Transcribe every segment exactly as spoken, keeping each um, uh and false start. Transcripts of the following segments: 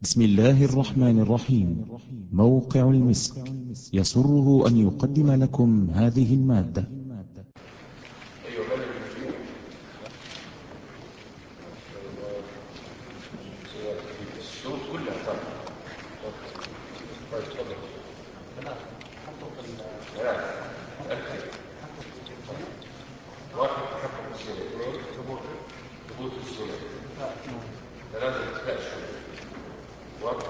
بسم الله الرحمن الرحيم. موقع المسك يسره أن يقدم لكم هذه المادة. الشروط كلها صح. طيب تفضل. ثلاثة أكثر. واحد تحقق السنة، اثنين ثبوت السنة، ثلاثة انتفاء الشروط. واضح؟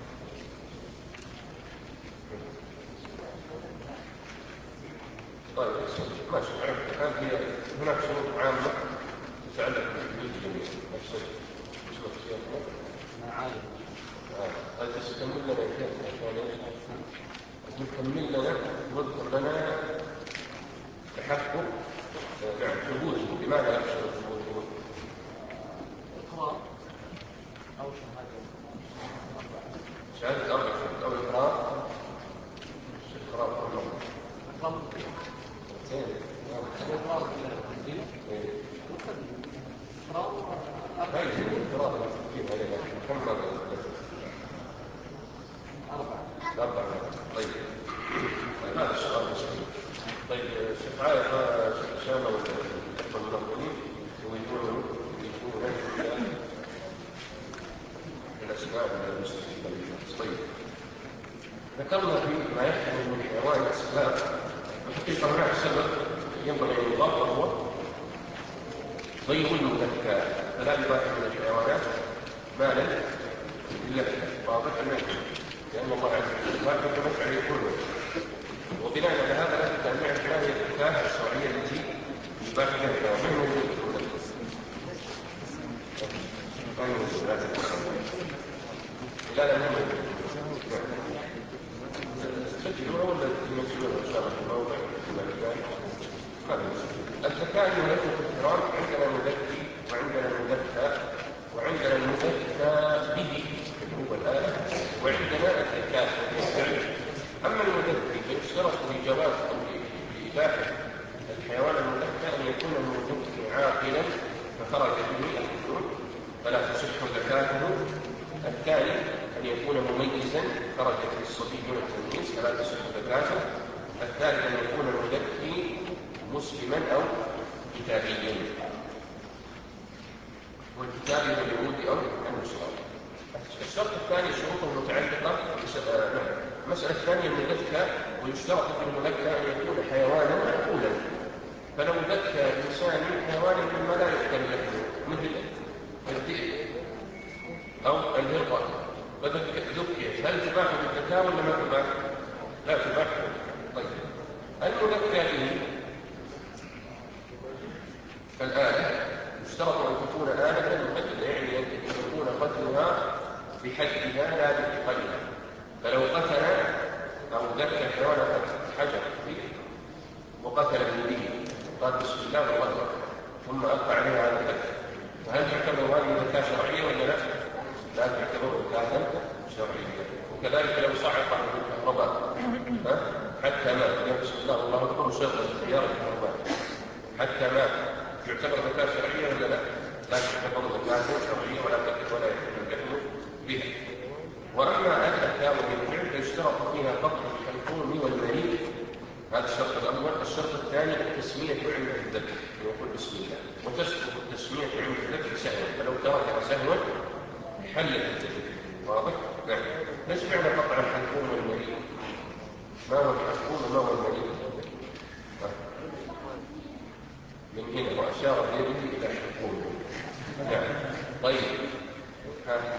طيب ماشي. الآن هي هناك شروط عامة تتعلق بالحدود الجميع. نفس نفس الشيء. ما عالم. آه. هذا تكمل لنا كيف عشان تكمل لنا واذكر لنا تحقق نعم ثبوته. بماذا يحصل ثبوته؟ إقرار أو شهادة. شهادة أربع شهود أو إقرار. إقرار أمر. إقرار. زين. إقرار بالتنزيل. إقرار. هاي إقرار بالتنزيل هذا محمد. أربعة. أربعة. طيب. هذا السؤال مسلم. طيب الشفعاء شامل الإخوة المنظمين ويكونوا يكونوا الأسباب المستقبلية. طيب ذكرنا في ما يحكم من الحيوان الأسباب. الحقيقة هناك سبب ينبغي أن يضاف وهو ضيق المذكات. فلا يباح من الحيوانات مالا إلا واضح لأن الله عز وجل ما كتب عليه كله. وبناء على هذا لابد ان نعرف ما هي الافكار الشرعيه التي يباح لها ما هو وجود لا لا مهم تسجلون ولا تمثلون ان شاء الله في الموضع الزكاه يملكه في الكرام. عندنا المزكي وعندنا المزكى وعندنا المزكى به هو الاله وعندنا الزكاه. أما المزكي فيشترط في جواز أو في إباحة الحيوان المزكى أن يكون المزكي عاقلا فخرج به الحدود فلا تصح زكاته. الثاني أن يكون مميزا خرج به الصبي دون التمييز فلا تصح زكاته. الثالث أن يكون المزكي مسلما أو كتابيا، والكتابي هو اليهودي أو النصراني. الشرط الثاني شروطه متعلقة المسألة الثانية المذكى. ويشترط في المذكى أن يكون حيوانا مأكولا. فلو ذكى الإنسان حيوانا مما لا يؤكل له مثل الذئب أو الهرة فذكيت هل تباح بالذكاء ولا ما تباح؟ لا تباح. طيب المذكى به الآلة يشترط أن تكون آلة مقتلة، يعني أن يكون قتلها بحدها لا بثقلها. فلو قتل أو ذكى حيوانا حجر فيه وقتل به قال بسم الله والله ثم ألقى عليها على الذكر فهل تعتبر هذه ذكاة شرعية ولا لا؟ لا تعتبر ذكاة شرعية. وكذلك لو صعق من الكهرباء حتى مات بسم الله والله أكبر شغل اختيار الكهرباء حتى مات يعتبر ذكاة شرعية ولا لا؟ لا تعتبر ذكاة شرعية ولا تكتب ولا يكون الكتب بها. وأما الذكاء بالفعل فيشترط فيها قطع الحلقوم والمريء. هذا الشرط الأول. الشرط الثاني التسمية عند الذكر يقول بسم الله وتسقط التسمية عند الذكر سهوا فلو تركها سهوا حلت الذكر. واضح؟ نعم. ليش معنى قطع الحلقوم والمريء؟ ما هو الحلقوم وما هو المريء؟ من هنا وأشار بيده إلى حلقوم. نعم. طيب ها.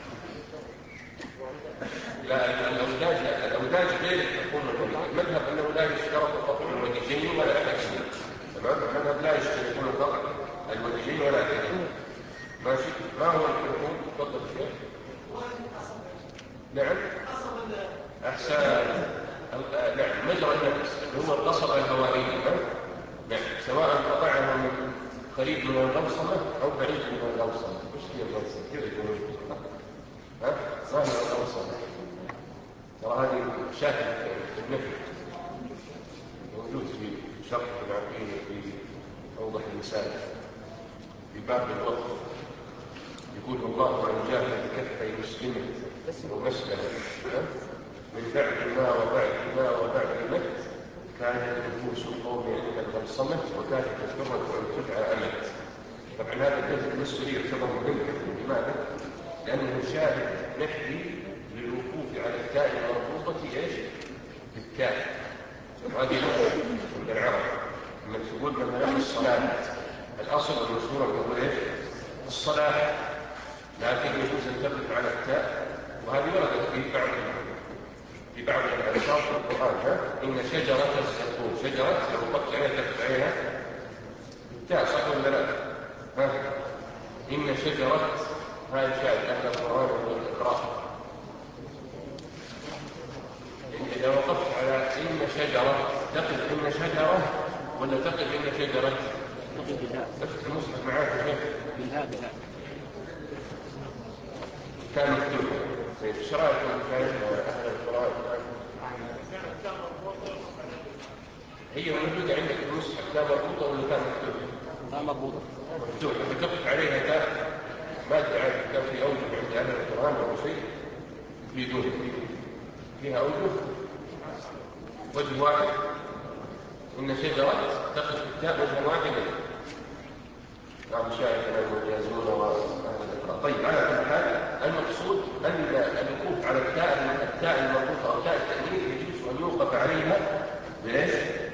لا الأوداج لا الأوداج غير الحكوم المريء. المذهب أنه لا يشترط قطع الوجهين ولا الأكسين. تمام. المذهب لا يشترطون قطع الوجهين ولا الأكسين. ماشي. ما هو الحكوم؟ تفضل الشيخ. نعم. أحسن. نعم مجرى النفس هو القصب الهوائي. نعم. سواء قطعه من قريب من الغوصمة أو بعيد من الغوصمة. وش هي الغوصمة؟ كيف يكون؟ ها؟ ما هي الغوصمة؟ ترى هذه شاكلة في النفي موجود في شرح العقيدة في أوضح الإنسان في باب الوقت يقول الله عن جاهل كفي مسلمه ومسلمه من بعد ما وبعد ما وبعد مت كانت نفوس القوم عند الغلصمة وكانت الحرة أن تدعى أمت. طبعا هذا الجزء بالنسبة لي يعتبر مهم. لماذا؟ لأنه شاهد نحدي للوقوف على التاء المربوطة ايش؟ بالتاء. وهذه نقطة عند العرب لما تقول مثلا الصلاة الأصل المشهور تقول ايش؟ الصلاة، لكن يجوز أن تقف على التاء، وهذه وردت في بعض في بعض الألفاظ في القرآن. إن شجرة الزقوم، شجرة لو قلت عليها تقف عليها التاء، صح ولا لا؟ ها؟ إن شجرة، هذا شاهد أهل القرآن والإقراء. إذا وقفت على إن شجرة تقف إن شجرة ولا تقف إن شجرة؟ تقف المصحف معاك يا شيخ بالهاء بالهاء كان مكتوب. طيب ايش رايكم في اهل القرآن؟ هي موجوده عندك في المصحف لا مربوطه ولا كان مكتوب؟ لا مربوطه مكتوب. فتقف عليها تاء ما تدعي كان في اوجه عند اهل القرآن او شيء يفيدون فيها اوجه. وجه واحد ان شجره تقف التاء وجه واحد. نعم شاهدنا المجازون واهل الاقراء. طيب على كل حال المقصود ان الوقوف على التاء التاء المربوطه او تاء التأنيث يجوز ان يوقف عليها بايش؟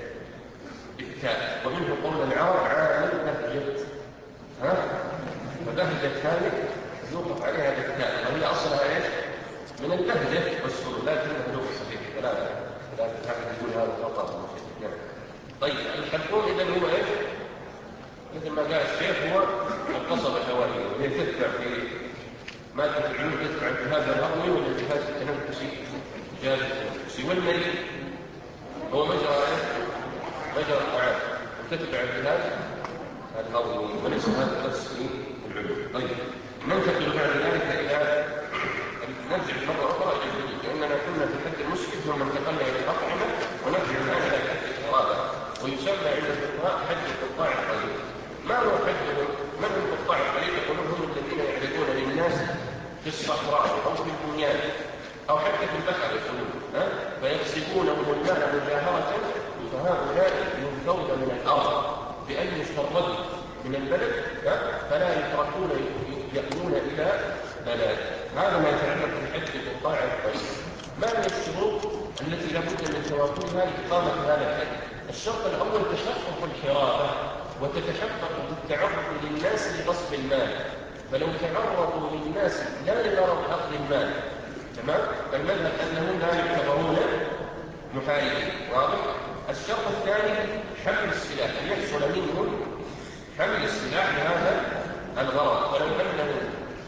بالتاء. ومنه قول العرب عامل بهجت، ها؟ فبهجت هذه يوقف عليها بالتاء، وهي اصلها ايش؟ من البهجه والسرور، لكنها لغه صحيحه لا لا تقول هذا خطا. طيب الحلقوم اذا هو ايش؟ مثل ما قال الشيخ هو القصبة الهوائية، وهي تدفع في مادة العلوم تدفع الجهاز الهضمي والجهاز التنفسي الجهاز التنفسي. والمريء هو مجرى مجرى الطعام وتتبع الجهاز الهضمي، وليس هذا بس في العلوم. طيب ننتقل بعد ذلك إلى نرجع مرة أخرى إلى الجديد، لأننا كنا في حد المسكت ثم انتقلنا إلى الأطعمة ونرجع الآن إلى حد القرابة، ويسمى عند الفقهاء حد القطاع القليل. ما هو حدهم؟ من هم القطاع القليل؟ يقولون هم الذين يعرضون للناس في الصحراء أو في البنيان أو حتى في البحر يقولون، ها؟ فيغصبونهم المال مجاهرة، فهؤلاء ينفون من الأرض بأن يشردوا من البلد، ها؟ فلا يتركون يأتون إلى بلد. هذا ما يتعلق بحد القطاع القليل. ما هي الشروط التي لابد من توافرها لإقامة هذا الحد؟ الشرط الأول تحقق الحرابة، وتتحقق بالتعرض للناس لغصب المال. فلو تعرضوا للناس لا لغرض أخذ المال، تمام؟ فالمذهب أنهم لا يعتبرون محاربين. واضح؟ الشرط الثاني حمل السلاح، أن يحصل منهم حمل السلاح لهذا الغرض. فلو أنهم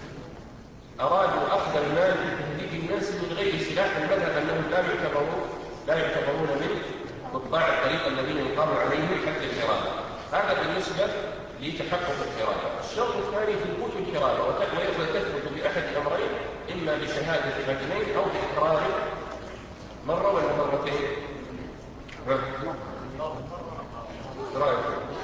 أرادوا أخذ المال لتهديد الناس من غير سلاح، المذهب أنهم لا يعتبرون لا يعتبرون من قطاع الطريق الذين يقام عليهم حد الحرابة. هذا بالنسبة لتحقق الحرابة. الشرط الثاني ثبوت الحرابة، وتثبت بأحد الأمرين، إما بشهادة رجلين أو بإقرار مرة ولا مرتين. ها؟ رأيك؟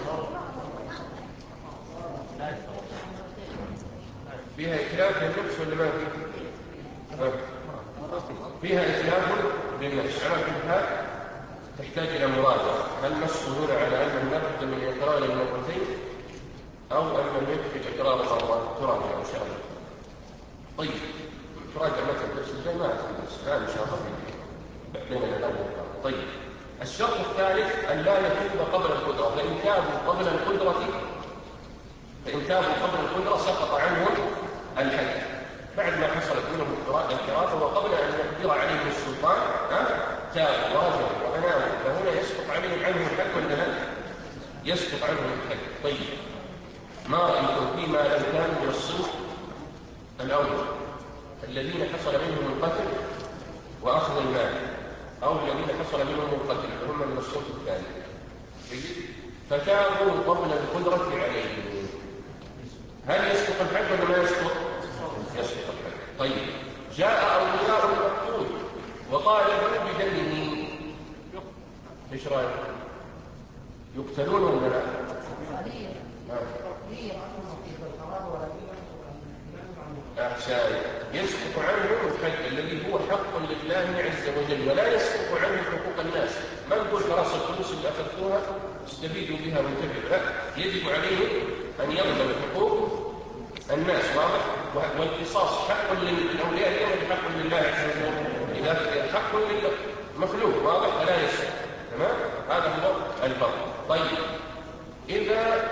فيها إتلاف للنفس ولا ما فيها؟ فيها إتلاف للنفس. على كل حال تحتاج إلى مراجعة. هل نص هنا على أنه لابد من إقرار المرتين أو أنه يكفي إقرار مرة؟ تراجع إن شاء الله. طيب تراجع مثلا درس الجاي ما لا إن شاء الله بعدين الأول. طيب الشرط الثالث أن لا يتوب قبل القدرة، فإن تابوا قبل القدرة فإن تابوا قبل القدرة سقط عنهم الحد بعد ما حصلت منهم الحرابة، وقبل أن يقدر عليهم السلطان تابوا ورجعوا وأناموا، فهنا يسقط عليهم عنهم الحد ولا لا؟ يسقط عنهم الحد. طيب ما رأيكم فيما لو كانوا من الصنف الأول الذين حصل منهم القتل وأخذ المال، أو الذين حصل منهم القتل فهم من الصنف الثاني، فتابوا قبل القدرة عليهم، هل يسقط الحد ولا ما يسقط؟ يسقط الحد. طيب جاء أولياء المقتول وطالبوا بدمه، ايش رايك؟ يقتلون ولا لا؟ أحسان يسقط عنه الحج الذي هو حق لله عز وجل، ولا يسقط عنه حقوق الناس. ما نقول خلاص الفلوس اللي أخذتوها استفيدوا بها وانتبهوا، لا، يجب عليه أن يضمن حقوق الناس، واضح؟ والقصاص حق للأولياء اليوم حق لله عز وجل، إذا حق للمخلوق واضح فلا يسقط. تمام؟ هذا هو الفرق. طيب، إذا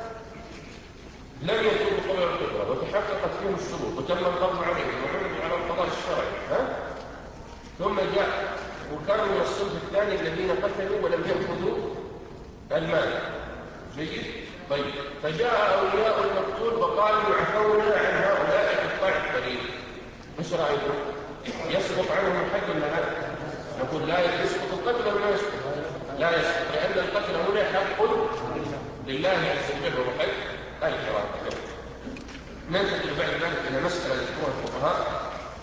لم يكن قبل القدرة وتحققت فيهم الشروط وتم القبض عليهم وعرضوا على القضاء الشرعي، ها؟ ثم جاء وكانوا من الصنف الثاني الذين قتلوا ولم يأخذوا المال. جيد؟ طيب، فجاء أولياء المقتول فقالوا عفونا عن هؤلاء قطاع الطريق، ايش رأيكم؟ يسقط عنهم الحج ولا لا؟ نقول لا يسقط القتل ولا يسقط؟ لا يسقط، لأن القتل هنا حق لله عز وجل وهو حج الحرام. ننتقل بعد ذلك إلى مسألة ذكرها الفقهاء،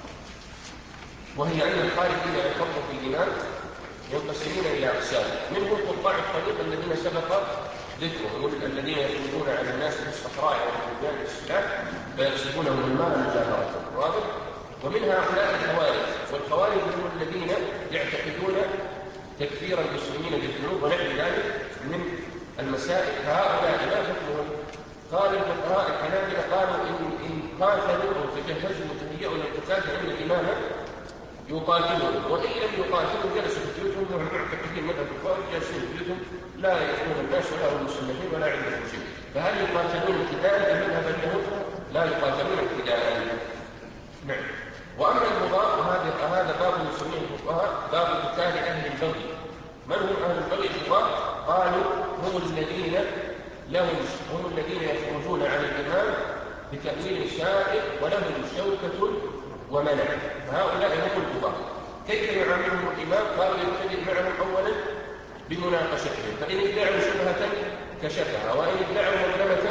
وهي أن الخارجين عن فرض الإيمان ينقسمون إلى أقسام، منهم قطاع الطريق الذين سبق ذكرهم، الذين يخرجون على الناس في الصحراء والبلدان بالسلاح فيغصبونهم المال مجاهرة، واضح؟ ومن هؤلاء الخوارج، والخوارج هم الذين يعتقدون تكفير المسلمين بالذنوب ونحو ذلك من المسائل. هؤلاء لا حكمهم. قال الفقهاء الحنابلة قالوا إن إن قاتلوا أو تجهزوا وتهيئوا للقتال فإن الإمام يقاتلون، وإن لم يقاتلوا جلسوا في بيوتهم وهم معتقدين مذهب الخوارج جالسين في بيوتهم لا يقتلون الناس ولا هم مسلمين ولا عندهم شيء، فهل يقاتلون ابتداء بمذهب اليهود؟ لا يقاتلون ابتداء. نعم. وأما البغاة وهذا هذا باب يسميه الفقهاء باب قتال أهل البغي. من هم أهل البغي البغاة؟ قالوا هم الذين لهم هم الذين يخرجون عن الإمام بتأويل شائع ولهم شوكة ومنع، فهؤلاء هم البغاة. كيف يعاملهم الإمام؟ قالوا يبتدئ معهم أولا بمناقشتهم، فإن ادعوا شبهة كشفها، وإن ادعوا مظلمة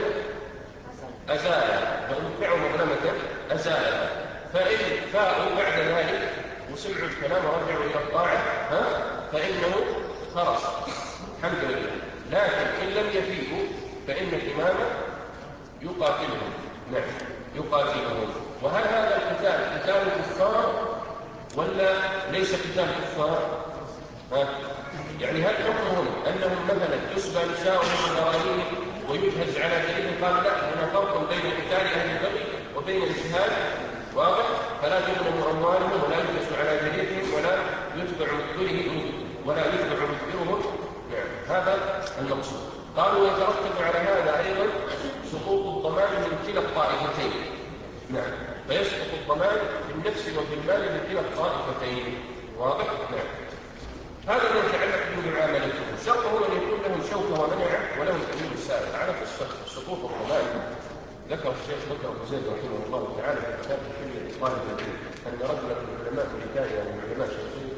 أزالها، فإن ادعوا مظلمة أزالها، فإن فاءوا بعد ذلك وسمعوا الكلام ورجعوا إلى الطاعة ها فإنه خلاص الحمد لله. لكن إن لم يفيقوا فإن الإمام يقاتلهم. نعم، يقاتلهم. وهل هذا القتال قتال كفار ولا ليس قتال كفار؟ ها؟ يعني هل حكمهم أنهم مثلا تسبى نساؤهم وذراريهم ويجهز على دليل؟ قال لا، هنا فرق بين قتال أهل البغي وبين الجهاد، واضح؟ فلا تظلم أموالهم ولا يجلس على دليلهم ولا يتبع مدبرهم ولا يتبع مدبرهم. نعم، هذا المقصود. قالوا ويترتب على هذا أيضا سقوط الضمان من كلا الطائفتين. نعم، فيسقط الضمان في النفس وفي المال من كلا الطائفتين، واضح؟ نعم. هذا ما يتعلق بمعاملتهم. شرطه أن يكون لهم شوكة ومنعة ولهم تأمين السائل. على قصة سقوط الضمان ذكر الشيخ بكر أبو زيد رحمه الله تعالى في كتاب حلية طالب العلم أن رجلا من العلماء الامريكان يعني من علماء شخصية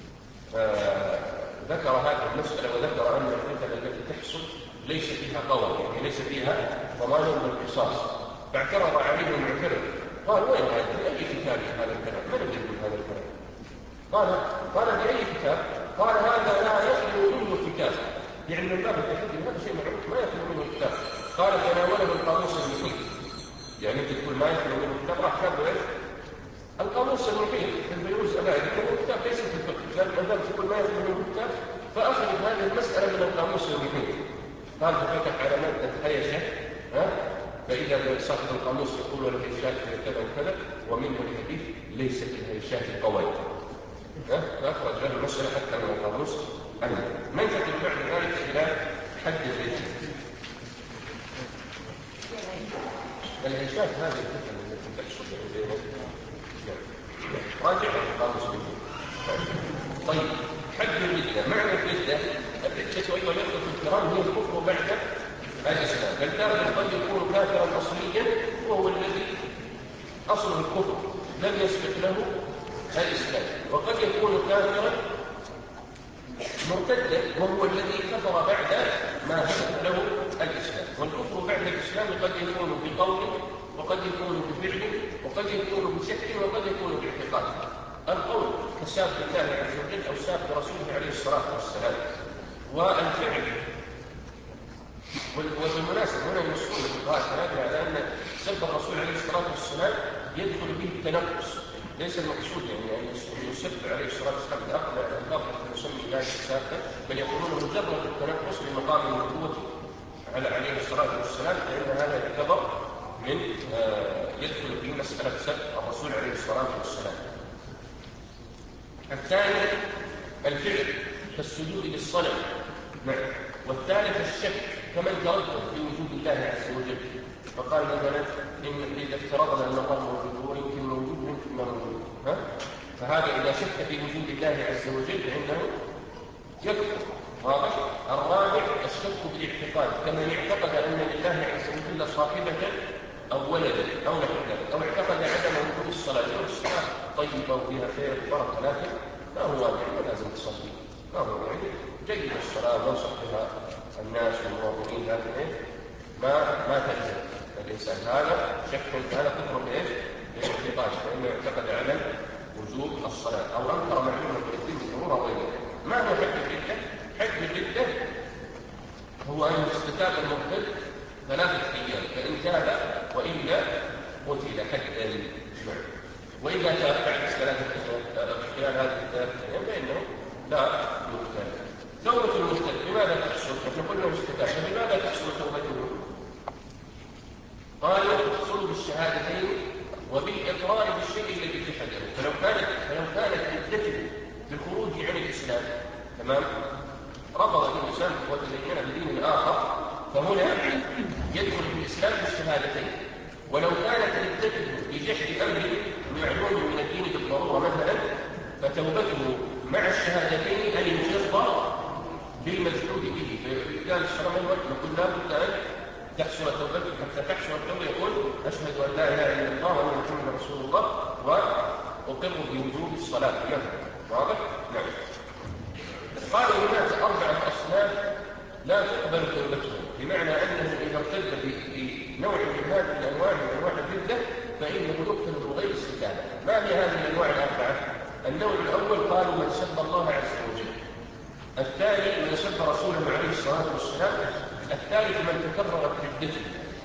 آه ذكر هذه المسألة، وذكر أن القتل التي تحصل ليس فيها قول، يعني ليس فيها ضمان بالقصاص، فاعترض عليه المعترض قال وين هذا؟ بأي كتاب هذا الكلام؟ من الذي يقول هذا الكلام؟ قال قال بأي كتاب؟ قال هذا لا يخلو منه كتاب، يعني من باب التحدي هذا شيء معروف ما يخلو منه كتاب. قال تناوله القاموس المحيط، يعني انت تقول ما يخلو منه كتاب راح كتاب ايش؟ القاموس المحيط البيوز أبعد هو كتاب ليس في الفقه، قال ما دام تقول ما يخلو منه كتاب فأخذ هذه المسألة من القاموس المحيط. قال ففتح على مادة هيشة، ها؟ فإذا صاحب القاموس يقول الهيشات كذا وكذا ومنه الحديث ليس في الهيشات قوي، فأخرج له المسألة حتى من القاموس أنا ننتقل بعد ذلك إلى حد الهيشات. الهيشات هذه الفتنة التي تحصل بينهم راجع القاموس به. طيب، حد الردة. معنى الردة الردة أيضا يدخل في الكرام هي الكفر بعد الإسلام. فالكافر قد يكون كافرا أصليا وهو الذي أصل الكفر لم يسبق له الإسلام، وقد يكون كافرا مرتدا وهو الذي كفر بعد ما سبق له الإسلام. والكفر بعد الإسلام قد يكون بقول وقد يكون بفعل وقد يكون بشك وقد يكون باعتقاد. القول كساب الله عز وجل أو ساب رسوله عليه الصلاة والسلام، والفعل وبالمناسبة هنا المسؤول الفقهاء على أن سب الرسول عليه الصلاة والسلام يدخل فيه التنقص، ليس المقصود يعني أن يسب عليه الصلاة والسلام بأقل الألفاظ التي نسمي ذلك السابقة، بل يقولون مجرد التنقص لمقام النبوة على عليه الصلاة والسلام، فإن هذا يعتبر من آه يدخل في مسألة سب الرسول عليه الصلاة والسلام. الثاني الفعل كالسجود للصنم، نعم. والثالث الشك كمن تردد في وجود الله عز وجل، فقال مثلا إن إذا افترضنا أن الله موجود ويمكن موجود ممكن ما موجود، ها؟ فهذا إذا شك في وجود الله عز وجل فإنه يكفر. واضح؟ الرابع الشك بالاعتقاد، كمن اعتقد أن لله عز وجل صاحبة أو ولدا أو نحو ذلك، أو اعتقد عدم وجود الصلاة، أو الصلاة طيبة وفيها خير وبركة، لكن ما هو واجب ولازم تصلي، ما هو واجب، جيد الصلاة وانصح بها الناس والمواطنين، لكن ما ما تلزم الإنسان. هذا شك، هذا كفر بإيش؟ بالاعتقاد، فإنه اعتقد عدم وجوب الصلاة أو أنكر معلومة في الدين بالضرورة وغيره. ما هو حد الردة؟ حد الردة هو أن يستتاب المرتد ثلاثة أيام، فإن تاب وإلا قتل حدا، وإذا تاب بعد ثلاثة خلال هذه الثلاثة أيام فإنه لا يقتل. توبة المرتد لماذا تحصل؟ نحن قلنا استتاب، فلماذا تحصل توبته؟ قالوا تحصل بالشهادتين وبالإقرار بالشيء الذي جحده. فلو كانت فلو كانت ردته بالخروج عن الإسلام، تمام، رفض الإنسان وتدين بدين آخر، فهنا يدخل في الإسلام بالشهادتين. ولو كانت ردته بجحد أمر معلوم من الدين بالضرورة مثلا، فتوبته مع الشهادتين أن يصر بالمجحود به. فكان الشرع يقول لا بد أن تحصل توبته، حتى تحصل التوبة يقول أشهد أن لا إله إلا الله وأن محمدا رسول الله وأقر بوجوب الصلاة له. واضح؟ نعم. قالوا هناك أربعة أصناف لا تقبل توبتهم، بمعنى أنه إذا ارتد بنوع من هذه الأنواع من أنواع الردة فإنه يقتل بغير استتابة. ما هي هذه الأنواع الأربعة؟ النوع الأول قالوا من سب الله عز وجل، الثاني من سب رسوله عليه الصلاة والسلام، الثالث من تكررت ردته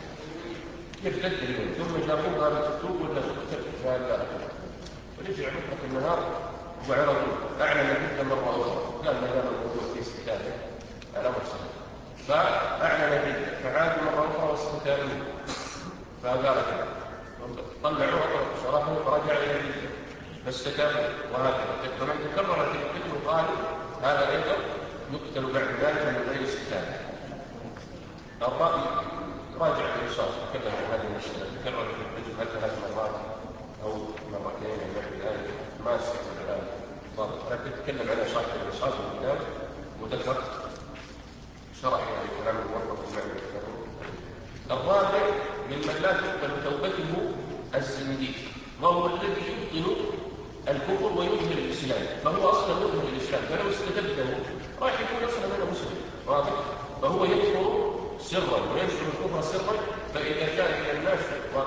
يرتد اليوم ثم جاءوه قالوا تتوب ولا تقتل، قال لا أتوب، ورجع مطلق النهار وعرضوا أعلن الردة مرة أخرى، قال ما دام الموضوع في استتابة الأمر سهل، فأعلن الردة فعادوا مرة أخرى واستتابوا، فقال طلعوا أطلقوا صراحه فرجع إلى الردة فاستتابوا، وهكذا. فمن تكررت ردته قالوا هذا أيضا يقتل بعد ذلك من غير استتابة. الرأي راجع الإنصاف تكلم عن هذه المسألة، تكرر في الرجل هل ثلاث مرات أو مرتين أو نحو ذلك ما استطيع على ضابط، لكن تتكلم عن صاحب الإنصاف والكتاب وذكر شرح يعني كلام الموظف المعنى. الرابع ممن لا تقبل توبته الزنديق، وهو الذي يبطن الكفر ويظهر الإسلام، فهو أصلا يظهر الإسلام، فلو استتبه راح يكون أصلا أنا مسلم. واضح؟ فهو يكفر سرا وينشر الكفر سرا، فإذا كان من الناس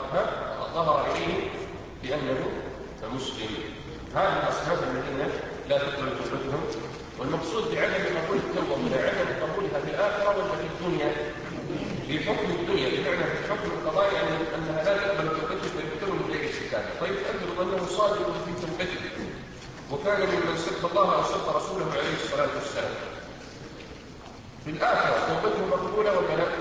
ظهر إليه بأنه مسلم. هذه الأصناف الذين لا تقبل توبتهم، والمقصود بعدم قبول التوبة هنا عدم قبولها في الآخرة ولا في الدنيا؟ في حكم الدنيا، بمعنى في حكم القضاء أنها لا تقبل توبته فيقتل من غير استتابة. طيب أنظروا أنه صادق في توبته وكان ممن سب الله أو سب رسوله عليه الصلاة والسلام، في الآخرة توبته مقبولة ولا لا؟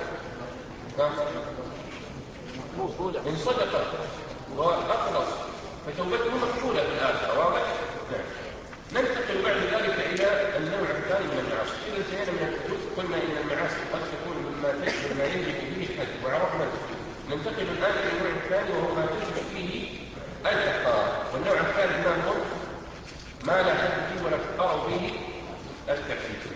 إن صدق وأخلص فتوبته مقبولة في الآخرة. واضح؟ نعم. ننتقل بعد ذلك إلى النوع الثاني من المعاصي. إذا انتهينا من الحدود قلنا إن المعاصي قد تكون مما تجب مما يجب فيه الحد وعرفنا الحدود. ننتقل الآن إلى النوع الثاني وهو ما تجب فيه الكفارة. والنوع الثالث ما هو؟ ما لا حد فيه ولا كفار فيه التكفير.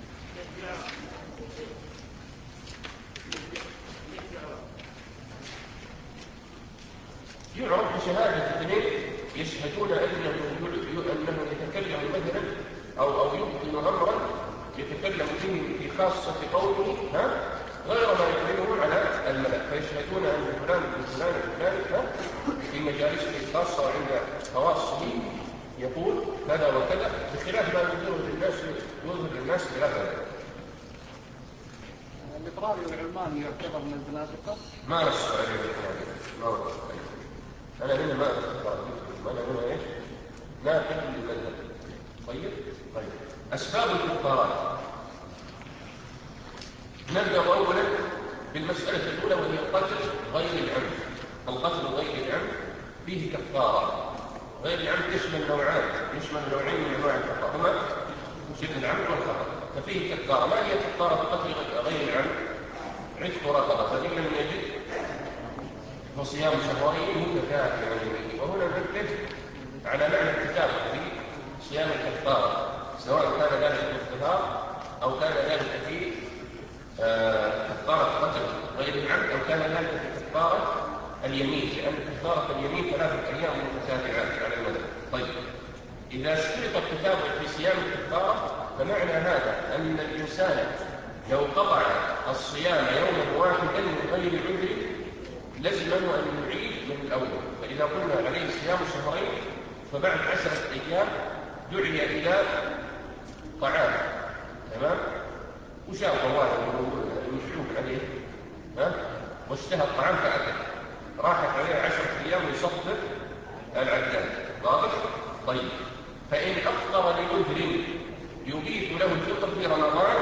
يعرف بشهادة اثنين يشهدون أنه أنه يتكلم مثلا أو أو يبطن أمرا يتكلم فيه في خاصة قوله ها غير ما يقرره على الملأ، فيشهدون أن فلان فلان فلان في مجالسه الخاصة وعند خواصه يقول كذا وكذا، بخلاف ما يظهر للناس يظهر للناس خلاف ذلك. الإقرار العلماني يعتبر من الزنادقة؟ ما نص عليه الإقرار، ما نص عليه. أنا هنا ما أذكر أنا هنا إيش؟ ناقل للمذهب. طيب؟ طيب أسباب الكفارات. نبدأ أولا بالمسألة الأولى وهي القتل غير العمد. القتل غير العمد فيه كفارة. غير العمد يشمل نوعان، يشمل نوعين من أنواع الكفارة، هما شبه العمد والخطأ. ففيه كفارة. ما هي كفارة قتل غير العمد؟ عتق رقبة، فإن لم يجد فصيام شهرين متتابعين. وهنا نركز على معنى التتابع في صيام الكفارة، سواء كان ذلك في الظهار أو كان ذلك في آه كفارة قتل غير العمد أو كان ذلك في كفارة اليمين، لأن كفارة اليمين ثلاثة أيام متتابعات على المذهب. طيب إذا اشترط التتابع في صيام الكفارة فمعنى هذا أن الإنسان لو قطع الصيام يوما واحدا من غير عذر لزمه أن يعيد من الأول. فإذا قلنا عليه صيام شهرين فبعد عشرة أيام دعي إلى طعام، تمام؟ وشاف واحد مشعوب عليه ها واشتهى الطعام فأكل، راحت عليه عشرة أيام يصفر العداد. واضح؟ طيب فإن أفطر لعذر يبيح له الفطر في رمضان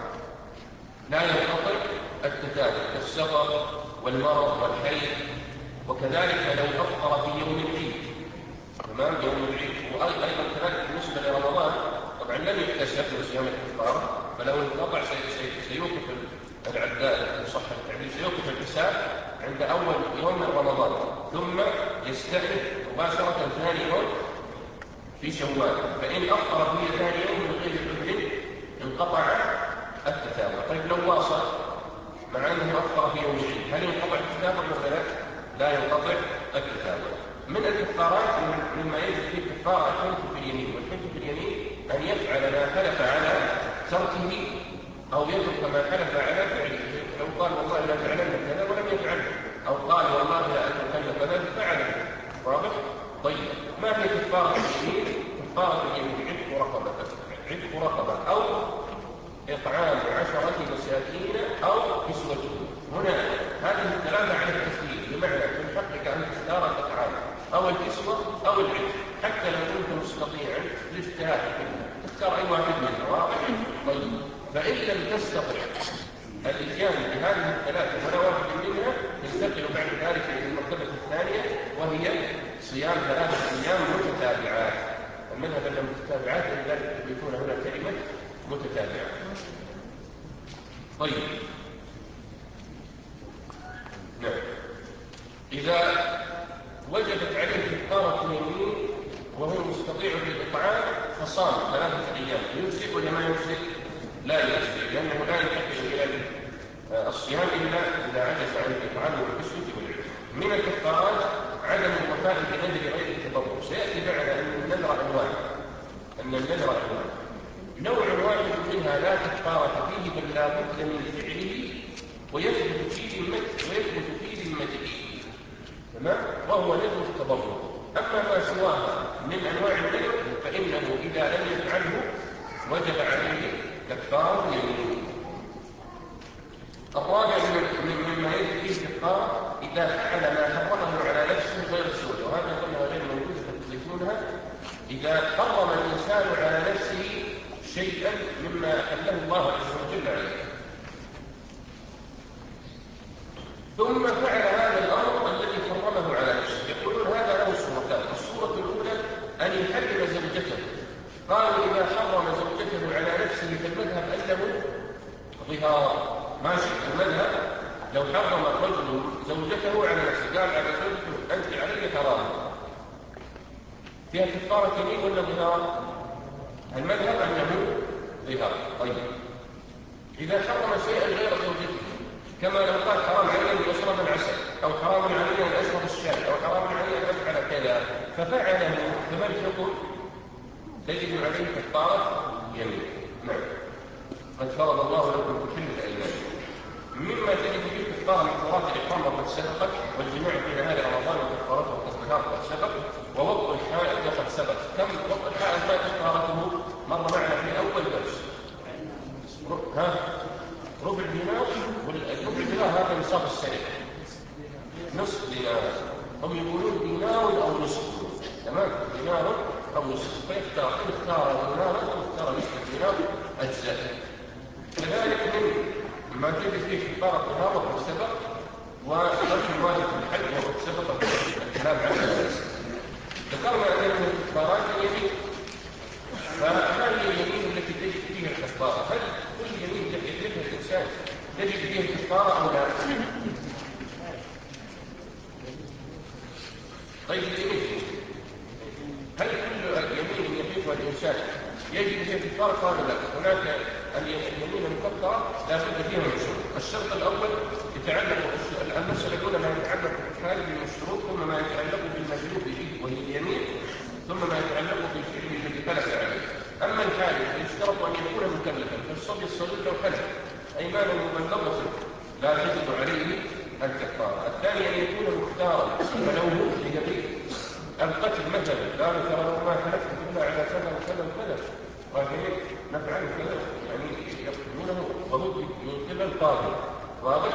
لا ينقطع التتابع كالسفر والمرض والحيض. وكذلك لو أفطر في يوم العيد، تمام، يوم العيد. وأيضا كذلك بالنسبة لرمضان طبعا لم يكتسب من صيام الكفارة، فلو انقطع سيوقف العداد صح التعبير، سيوقف الحساب عند أول يوم من رمضان ثم يستأنف مباشرة ثاني يوم في شوال. فإن أفطر في ثاني يوم من غير عذر انقطع التتابع. طيب لو واصل مع أنه أفطر في يوم العيد هل ينقطع التتابع ولا لا؟ لا ينقطع التتابع. من الكفارات مما يجب فيه كفارة الحنث في اليمين. والحنث في اليمين أن يفعل ما حلف على تركه أو يترك ما حلف على فعله. لو قال والله لا فعلن كذا ولم يفعله، أو قال والله لا أتركن كذا فعله. واضح؟ طيب ما هي كفارة اليمين؟ كفارة اليمين عتق رقبة، عتق رقبة أو إطعام عشرة مساكين أو كسوتهم. هنا هذه الثلاثة على التسليم، بمعنى من حقك أن تختار الإطعام أو الكسوة أو العتق، حتى لو كنت مستطيعا الاجتهاد تختار أي واحد منها. واضح؟ طيب فإن لم تستطع الإتيان بهذه الثلاثة ولا واحد منها ينتقل بعد ذلك إلى المرتبة الثانية وهي صيام ثلاثة أيام متتابعات. المذهب أنها متتابعات لذلك يكون هنا كلمة متتابعة. طيب نعم، إذا وجبت عليه كفارة اليمين وهو مستطيع بالإطعام فصام ثلاثة أيام يجزئ ولا ما يجزئ؟ لا يجزئ، لأنه لا ينتقل إلى الصيام إلا إذا عجز عن الإطعام والكسوة والعتق. من الكفارات عدم الوفاء بنذر غير التضرع. سيأتي بعد أن النذر أنواع، أن النذر أنواع نوع واحد منها لا كفارة فيه بل لا بد من فعله ويثبت فيه ذمته ويثبت فيه ذمته، تمام، وهو نذر التضرع. أما ما سواها من أنواع النذر فإنه إذا لم يفعله وجب عليه كفارة يمين. الرابع مما يجب فيه كفارة إذا فعل ما حرمه على نفسه غير الزوجة، وهذا قلنا غير موجودة تضيفونها. إذا حرم الإنسان على نفسه شيئا مما أحله الله عز وجل عليه ثم فعل هذا الأمر الذي حرمه على نفسه، يقولون هذا له صورتان. الصورة الأولى أن يحرم زوجته. قالوا إذا حرم زوجته على نفسه فالمذهب أنه ظهار. ماشي المذهب لو حرم الرجل زوجته على نفسه قال على زوجته أنت علي حرام، فيها كفارة يمين ولا ظهار؟ المذهب أنه ظهار. طيب إذا حرم شيئا غير زوجته كما لو قال حرام علي أن أشرب العسل أو حرام علي أن أشرب الشاي أو حرام علي أن أفعل كذا ففعله، فما الحكم؟ تجد عليه كفارة يمين. نعم، قد فرض الله لكم تحلة أيمانكم. مما تجد فيه كفارة من كفارات الإحرام وقد سبقت، والجماع في نهار رمضان وكفارته والتطهيرات قد سبق، ووضع الحائض وقد سبق. كم وضع الحائض ما كفارته؟ مر معنا في أول درس. ها ربع دينار، والربع دينار هذا نصاب السنة، نصف دينار. هم يقولون دينار تمام، دينار أو نصف، فيختار إن اختار دينارا أو اختار نصف دينار أجزاء. كذلك من ما تجد فيه كفارة الطهارة وقد سبق، وترك الواجب في الحج وقد سبق الكلام عنه. ذكرنا أن من كفارات اليمين، فما هي اليمين التي تجد فيها الكفارة؟ هل كل يمين يحلفها الإنسان تجد فيها الكفارة أو لا؟ طيب اليمين، هل كل يمين يحلفها الإنسان يجب فيها الكفارة؟ قال لا، هناك اليمين المكفرة لا بد فيها من شروط. الشرط الأول يتعلق المسألة الأولى ما يتعلق بالحالف من الشروط، ثم ما يتعلق بالمجلوب به وهي اليمين، ثم ما يتعلق بالفعل الذي حلف عليه. أما الحالف يشترط أن يكون مكلفا، فالصبي الصغير لو حلف أيمانا مبلغة لا تجب عليه الكفارة. الثاني أن يكون مختارا، فلو مخرج به القتل مثلا لا ترى لو ما حلفت إلا على كذا وكذا وكذا وهي نفعل كذا، يعني يقتلونه وهو من قبل القاضي، واضح؟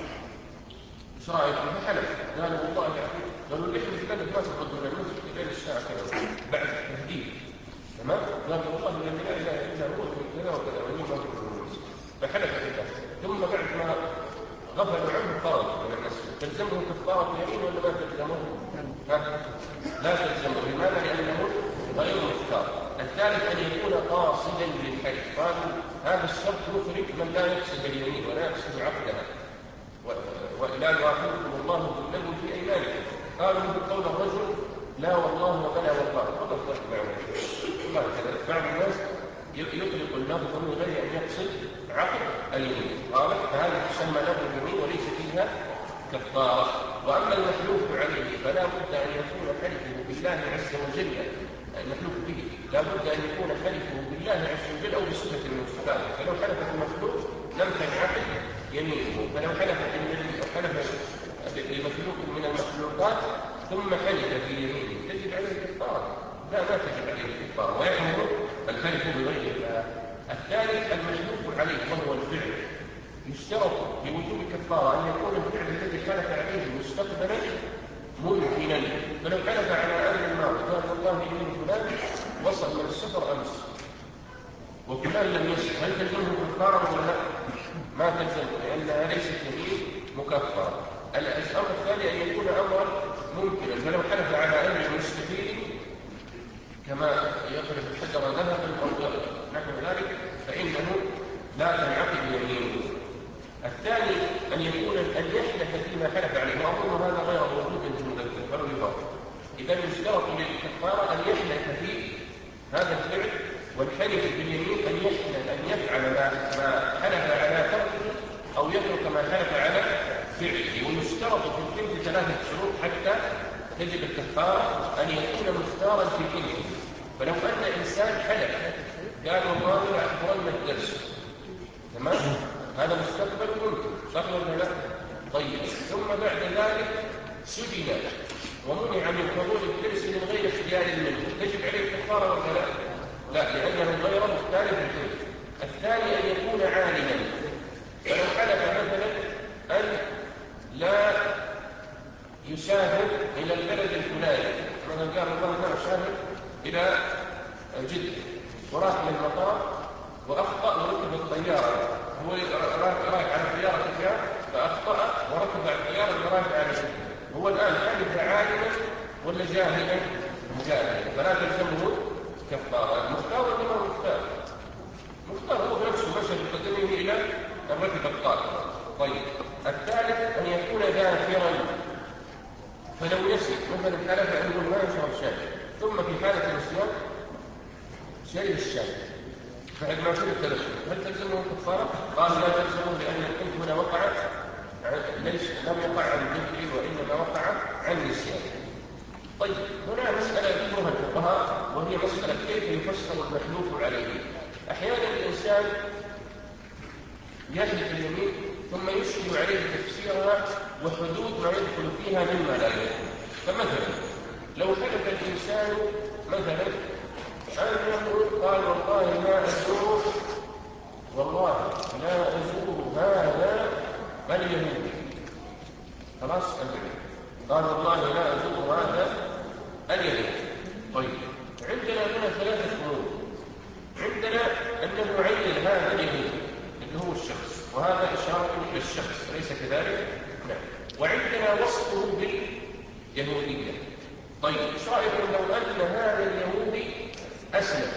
ايش رايك؟ فحلف قال والله يعني قالوا لي احنا كذا ما تخرج من المسجد غير الساعه كذا بعد التهديد، تمام؟ قال والله الذي لا اله الا هو من كذا وكذا وهي ما تخرج من المسجد، فحلف بالله. ثم بعد ما غفلوا عنه خرج من المسجد، تلزمه كفاره يمين ولا ما تلزمه؟ لا تلزمه. لماذا؟ لانه غير مختار. الثالث أن يكون قاصدا للحج، قالوا هذا الشرط يخرج من لا يقصد اليمين ولا يقصد عقدها، ولا يؤاخذكم الله باللغو في أيمانكم. قالوا قول الرجل لا والله وبلا والله، هذا الفرق معه الله كذا. بعض الناس يطلق اللفظ من غير أن يقصد عقد اليمين، قال فهذا تسمى له اليمين وليس فيها كفارة. وأما المحلوف عليه فلا بد أن يكون حلفه بالله عز وجل، المحلوف به لا بد أن يكون حلفه بالله عز وجل أو بصفة المستفاد. فلو حلف المخلوق لم تنعقد يمينه، فلو حلف بالنبي أو حلف بمخلوق من المخلوقات ثم حلف في يمينه تجب عليه الكفارة؟ لا، ما تجب عليه الكفارة، ويحرم الحلف بغير الله. الثالث المحلوف عليه وهو الفعل، يشترط لوجوب الكفارة أن يكون الفعل الذي حلف عليه مستقبلا ممكنا. فلو حلف على أمر الماضي قال والله إن فلان وصل من السفر أمس وفلان لم يصل، هل تلزمه كفارة ولا لا؟ ما تلزمه، لأنها ليست يمين مكفرة. الأمر الثاني أن يكون أمرا ممكنا، فلو حلف على أمر مستحيل كما يقرب الحجر ذهبا أو نحو ذلك فإنه لا تنعقد يمينه. الثاني أن يكون أن يحلف فيما حلف عليه، وأظن هذا غير موجود في المذكر فلو يضاف. إذا يشترط للكفارة أن يحلف في هذا الفعل، والحلف باليمين أن يحلف أن يفعل ما ما حلف على تركه أو يترك ما حلف على فعله. ويشترط في الفعل ثلاثة شروط حتى تجب الكفارة: أن يكون مختارا في حلفه، فلو أن إنسان حلف قال والله لا أحضرنا الدرس، تمام؟ هذا مستقبل ممكن، صح ولا لا؟ طيب، ثم بعد ذلك سجن ومنع من حضور الدرس من غير اختيار منه، تجب عليه الكفارة ولا لا؟ لا، لأنه غير مختار في الحلف. الثاني أن يكون عالما، فلو حلف مثلا أن لا يسافر إلى البلد الفلاني، مثلا قال والله لا أسافر إلى جدة، وراح للمطار وأخطأ وركب الطيارة، هو رايح على الطيارة كذا فأخطأ وركب على الطيارة اللي رايح على جدة. هو الآن حلف عالما ولا جاهلا؟ جاهلا، فلا تلزمه كفارة. مختار ولا ما مختار؟ مختار، هو بنفسه مشى بقدمه إلى الركب القادم. طيب، الثالث أن يكون ذاكرا، فلو نسي مثلا حلف أنه ما يشرب شاي ثم في حالة النسيان شرب الشاي بعد ما شرب ثلاث، هل تلزمه كفارة؟ قال لا تلزمه، لأن الحلف هنا وقع ليس لم يقع عن ذكر وإنما وقع عن نسيان. طيب، هنا مسألة يذكرها الفقهاء وهي مسألة كيف يفسر المحلوف عليه. أحيانا الإنسان يحلف اليمين ثم يشكل عليه تفسيرها وحدود ما يدخل فيها مما لا يدخل. فمثلا لو حلف الإنسان مثلا أنه قال والله لا أزور والله لا أزور هذا اليهودي، خلاص أنت قال والله لا أزور هذا اليهودي، كذلك؟ نعم. وعندنا وصفه باليهودية. طيب ايش رايكم لو ان هذا اليهودي اسلم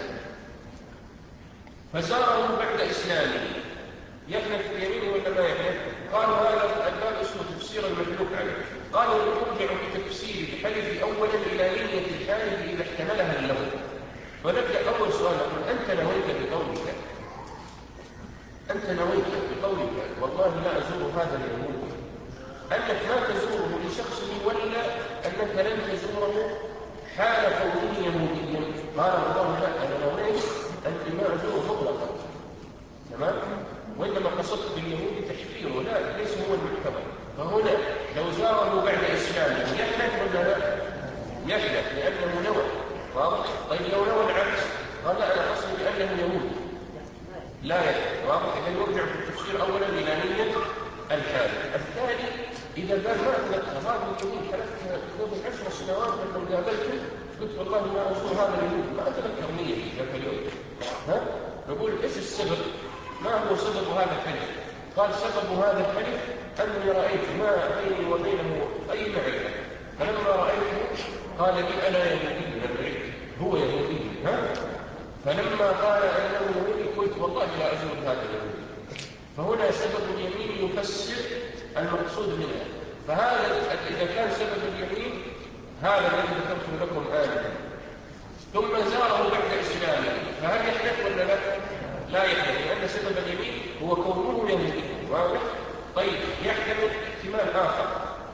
فزاره بعد اسلامه، يحلف بيمينه ولا ما يحلف؟ قالوا هذا الباب اسمه تفسير المحلوف عليه. قالوا نرجع بتفسير الحلف اولا الى نيه الحالف اذا احتملها اللغو. ونبدا اول سؤال نقول انت نويت بقولك انت نويت بقولك والله لا ازور هذا اليهودي انك ما تزوره لشخصه ولا انك لن تزوره حال كونه يهوديا؟ قال الله لا انا نويت اني ما ازوره مطلقا، تمام؟ وانما قصدت باليهودي تحفيره، لا ليس هو المحتوى. فهنا لو زاره بعد اسلامه يحلف ولا لا؟ يحلف لانه نوى، واضح؟ طيب لو نوى العكس قال لا انا قصدي بانه يهودي، لا يحلف، واضح؟ اذا يرجع في التفسير اولا الى نيه الحالف. الثاني اذا قال ما اتذكر هذا اليهودي حلفت قبل عشر سنوات لما قابلته قلت والله ما ازور هذا اليهودي ما اتذكر نيتي ذاك اليوم، ها؟ نقول ايش السبب؟ ما هو سبب هذا الحلف؟ قال سبب هذا الحلف اني رايت ما بيني وبينه اي معرفه، فلما رايته قال لي انا يهودي، هو يهودي، ها؟ فلما قال انه يهودي قلت والله لا ازور هذا اليهودي. فهنا سبب اليمين يفسر المقصود منها. فهذا اذا كان سبب اليمين هذا الذي ذكرته لكم آنفا ثم زاره بعد اسلامه، فهل يحلف ولا لا؟ لا يحلف، لان سبب اليمين هو كونه يهودي، واضح؟ طيب يحتمل احتمال اخر،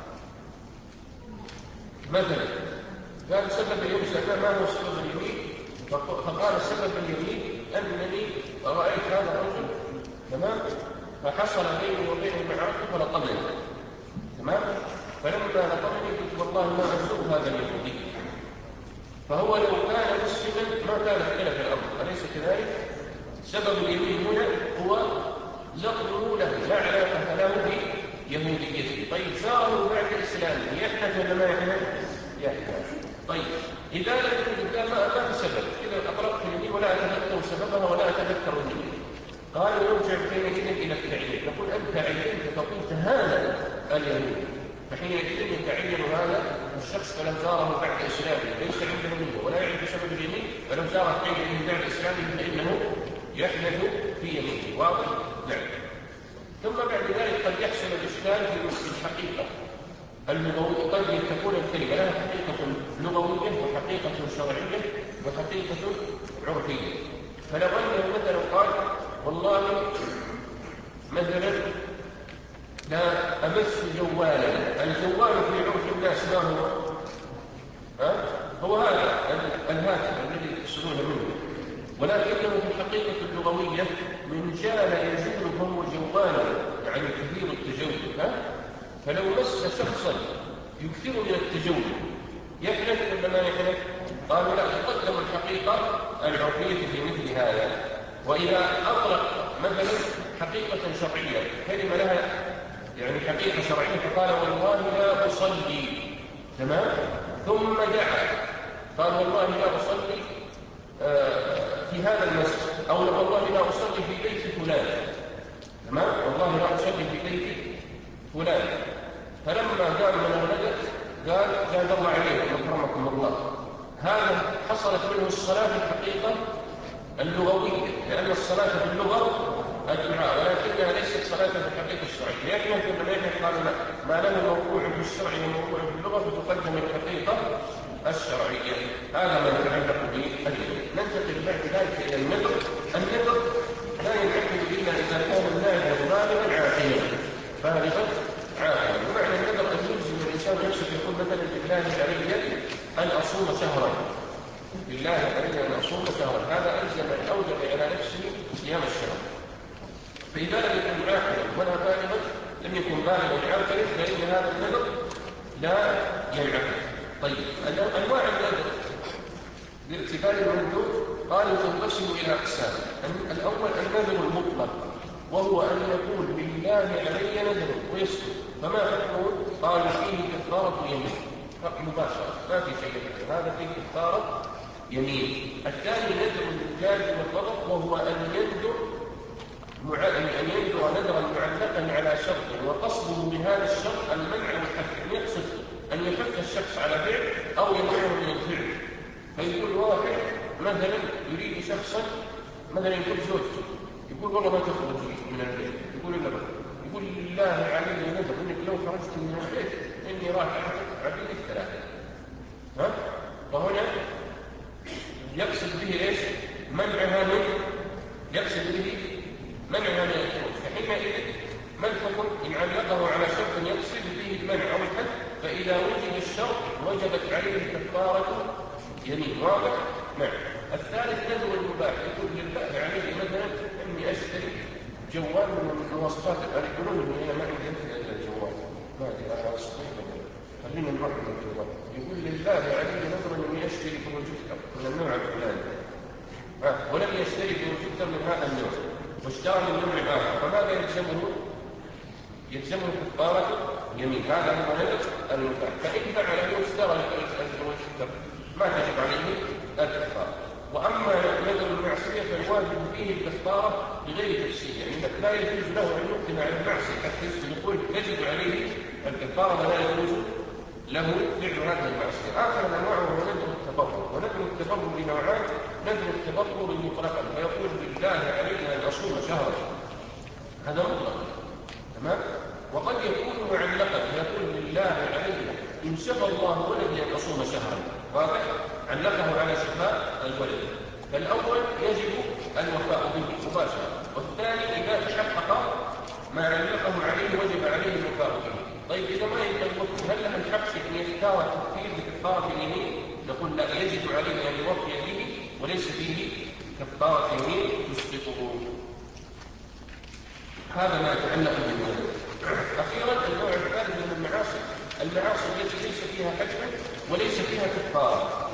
مثلا قال سبب اليمين ما هو سبب اليمين؟ فقال سبب اليمين انني رايت هذا الرجل، تمام؟ فحصل بيني وبينه معركه فلطمني، تمام؟ فلما لطمني قلت والله ما ازور هذا اليهودي. فهو لو كان مسلما ما كان اختلف الامر، اليس كذلك؟ سبب اليمين هنا هو لقبه له، لا علاقه له بيهوديته. طيب زاره بعد اسلامه يحدث ولا ما يحدث؟ يحدث. طيب اذا لم يكن قال ما في سبب، اذا اطلقت اليمين ولا اتذكر سببها ولا اتذكر اليمين، قال يرجع حينئذ الى التعيين. نقول انت عينت فقلت هذا اليهودي، فحينئذ يتعين هذا الشخص فلو زاره بعد اسلامه ليس عنده منه ولا يعرف سبب اليمين، فلو زاره حينئذ بعد اسلامه فانه يحلف في يمينه، واضح؟ نعم. ثم بعد ذلك قد يحصل الاشكال في الحقيقه اللغويه، قد تكون الكلمه لها حقيقه لغويه وحقيقه شرعيه وحقيقه عرفيه. فلو انه مثلا قال والله مثلا لا امس جوالا، الجوال في عرف الناس ما هو؟ ها؟ هو هذا الهاتف الذي يتصلون منه، ولكنه في الحقيقه اللغويه من جال يجول فهو جوالا، يعني كثير التجول، ها؟ فلو مس شخصا يكثر من التجول يحلف ولا ما يحلف؟ قالوا لا، تقدم الحقيقه العرفيه في مثل هذا. واذا اطلق مثلا حقيقه شرعيه كلمه لها يعني حقيقه شرعيه فقال والله لا اصلي، تمام؟ ثم دعا قال والله لا اصلي في هذا المسجد، او والله لا اصلي في بيت فلان، تمام؟ والله لا اصلي في بيت فلان. فلما قال من ولدت قال زاد الله عليكم اكرمكم الله، هذا حصلت منه الصلاه في الحقيقه اللغويه، لان الصلاه في اللغه الدعاء ولكنها ليست صلاه في الحقيقه الشرعيه. لكن لما يحدث قالوا لا، ما له موضوع في الشرع وموضوع في اللغه فتقدم الحقيقه الشرعيه. هذا ما يتعلق باليمين. ننتقل بعد ذلك الى النذر. النذر لا ينعقد الا اذا كان الناذر بالغا عاقلا، بالغا عاقلا. ومعنى النذر ان يلزم الانسان نفسه يقول مثلا لله علي ان اصوم شهرا، لله علي ان اصوم شهرا، هذا الزم اوجب على نفسه صيام الشهر. فاذا لم يكن عاقلا ولا بالغا لم يكن بالغا عاقلا فان هذا النذر لا ينعقد. طيب انواع النذر بارتباط المندوب قالوا تنقسم الى اقسام. الاول النذر المطلق، وهو ان يقول بالله علي نذر ويسكت، فما حكمه؟ قالوا فيه كفاره يمين مباشره، ما في شيء، هذا فيه كفاره يمين. الثاني نذر الجاز والغضب، وهو ان يندر أن ينذر نذرا معلقا على شرط وقصده بهذا الشرط المنع والحث، أن يقصد أن يحث الشخص على فعل أو يمنعه من الفعل. فيقول واحد مثلا يريد شخصا مثلا يقول زوجته، يقول والله ما تخرج من البيت، يقول لا بد، يقول لله علي نذر انك لو خرجت من البيت اني راح اعتق عبيدك ثلاثه. ها؟ فهنا يقصد به ايش؟ منعها من يقصد به منعها من الخروج. فحينئذ ما الحكم؟ ان علقه على شرط يقصد به المنع او الحد، فاذا وجد الشرط وجبت عليه الكفاره يمين. واضح؟ نعم. الثالث نذر المباح، يقول لله عليه مثلا اني اشتري جوال من المواصفات الالكترونيه اللي هي ما عندي الا الجوال، ما ادري انا صحيح خلينا نروح للجوال. يقول لله عليه نذر اني اشتري بروجيكتور من النوع الفلاني، ها ولم يشتري بروجيكتور من هذا النوع واشترى من نوع اخر، فماذا يلزمه؟ يلزمه كفاره يمين. هذا هو نذر المباح. فان فعل واشترى البروجيكتور ما تجب عليه الكفاره. واما نذر المعصيه فالواجب فيه الكفاره بغير تفسير، يعني لا يجوز له ان يقدم على المعصيه حتى يقول يجب عليه الكفاره ولا يجوز له فعل هذه المعصيه. اخر الانواع هو نذر التبرر، ونذر التبرر نوعان: نذر التبرر مطلقا فيقول بالله علينا ان اصوم شهرا، هذا مطلق، تمام. وقد يكون معلقا فيقول بالله علينا ان شفى الله ولدي ان اصوم شهرا، واضح؟ علقه على شفاء الولد. فالاول يجب الوفاء به مباشره، والثاني اذا تحقق ما علقه عليه وجب عليه الوفاء به. طيب اذا ما يقدر هل له الحق ان يختار التكفير بكفاره اليمين؟ نقول لا، يجب عليه ان يوفي به وليس فيه كفاره يمين تسقطه. هذا ما يتعلق بالنذر. اخيرا النوع الثالث من المعاصي، المعاصي التي ليس فيها حج وليس فيها كفاره.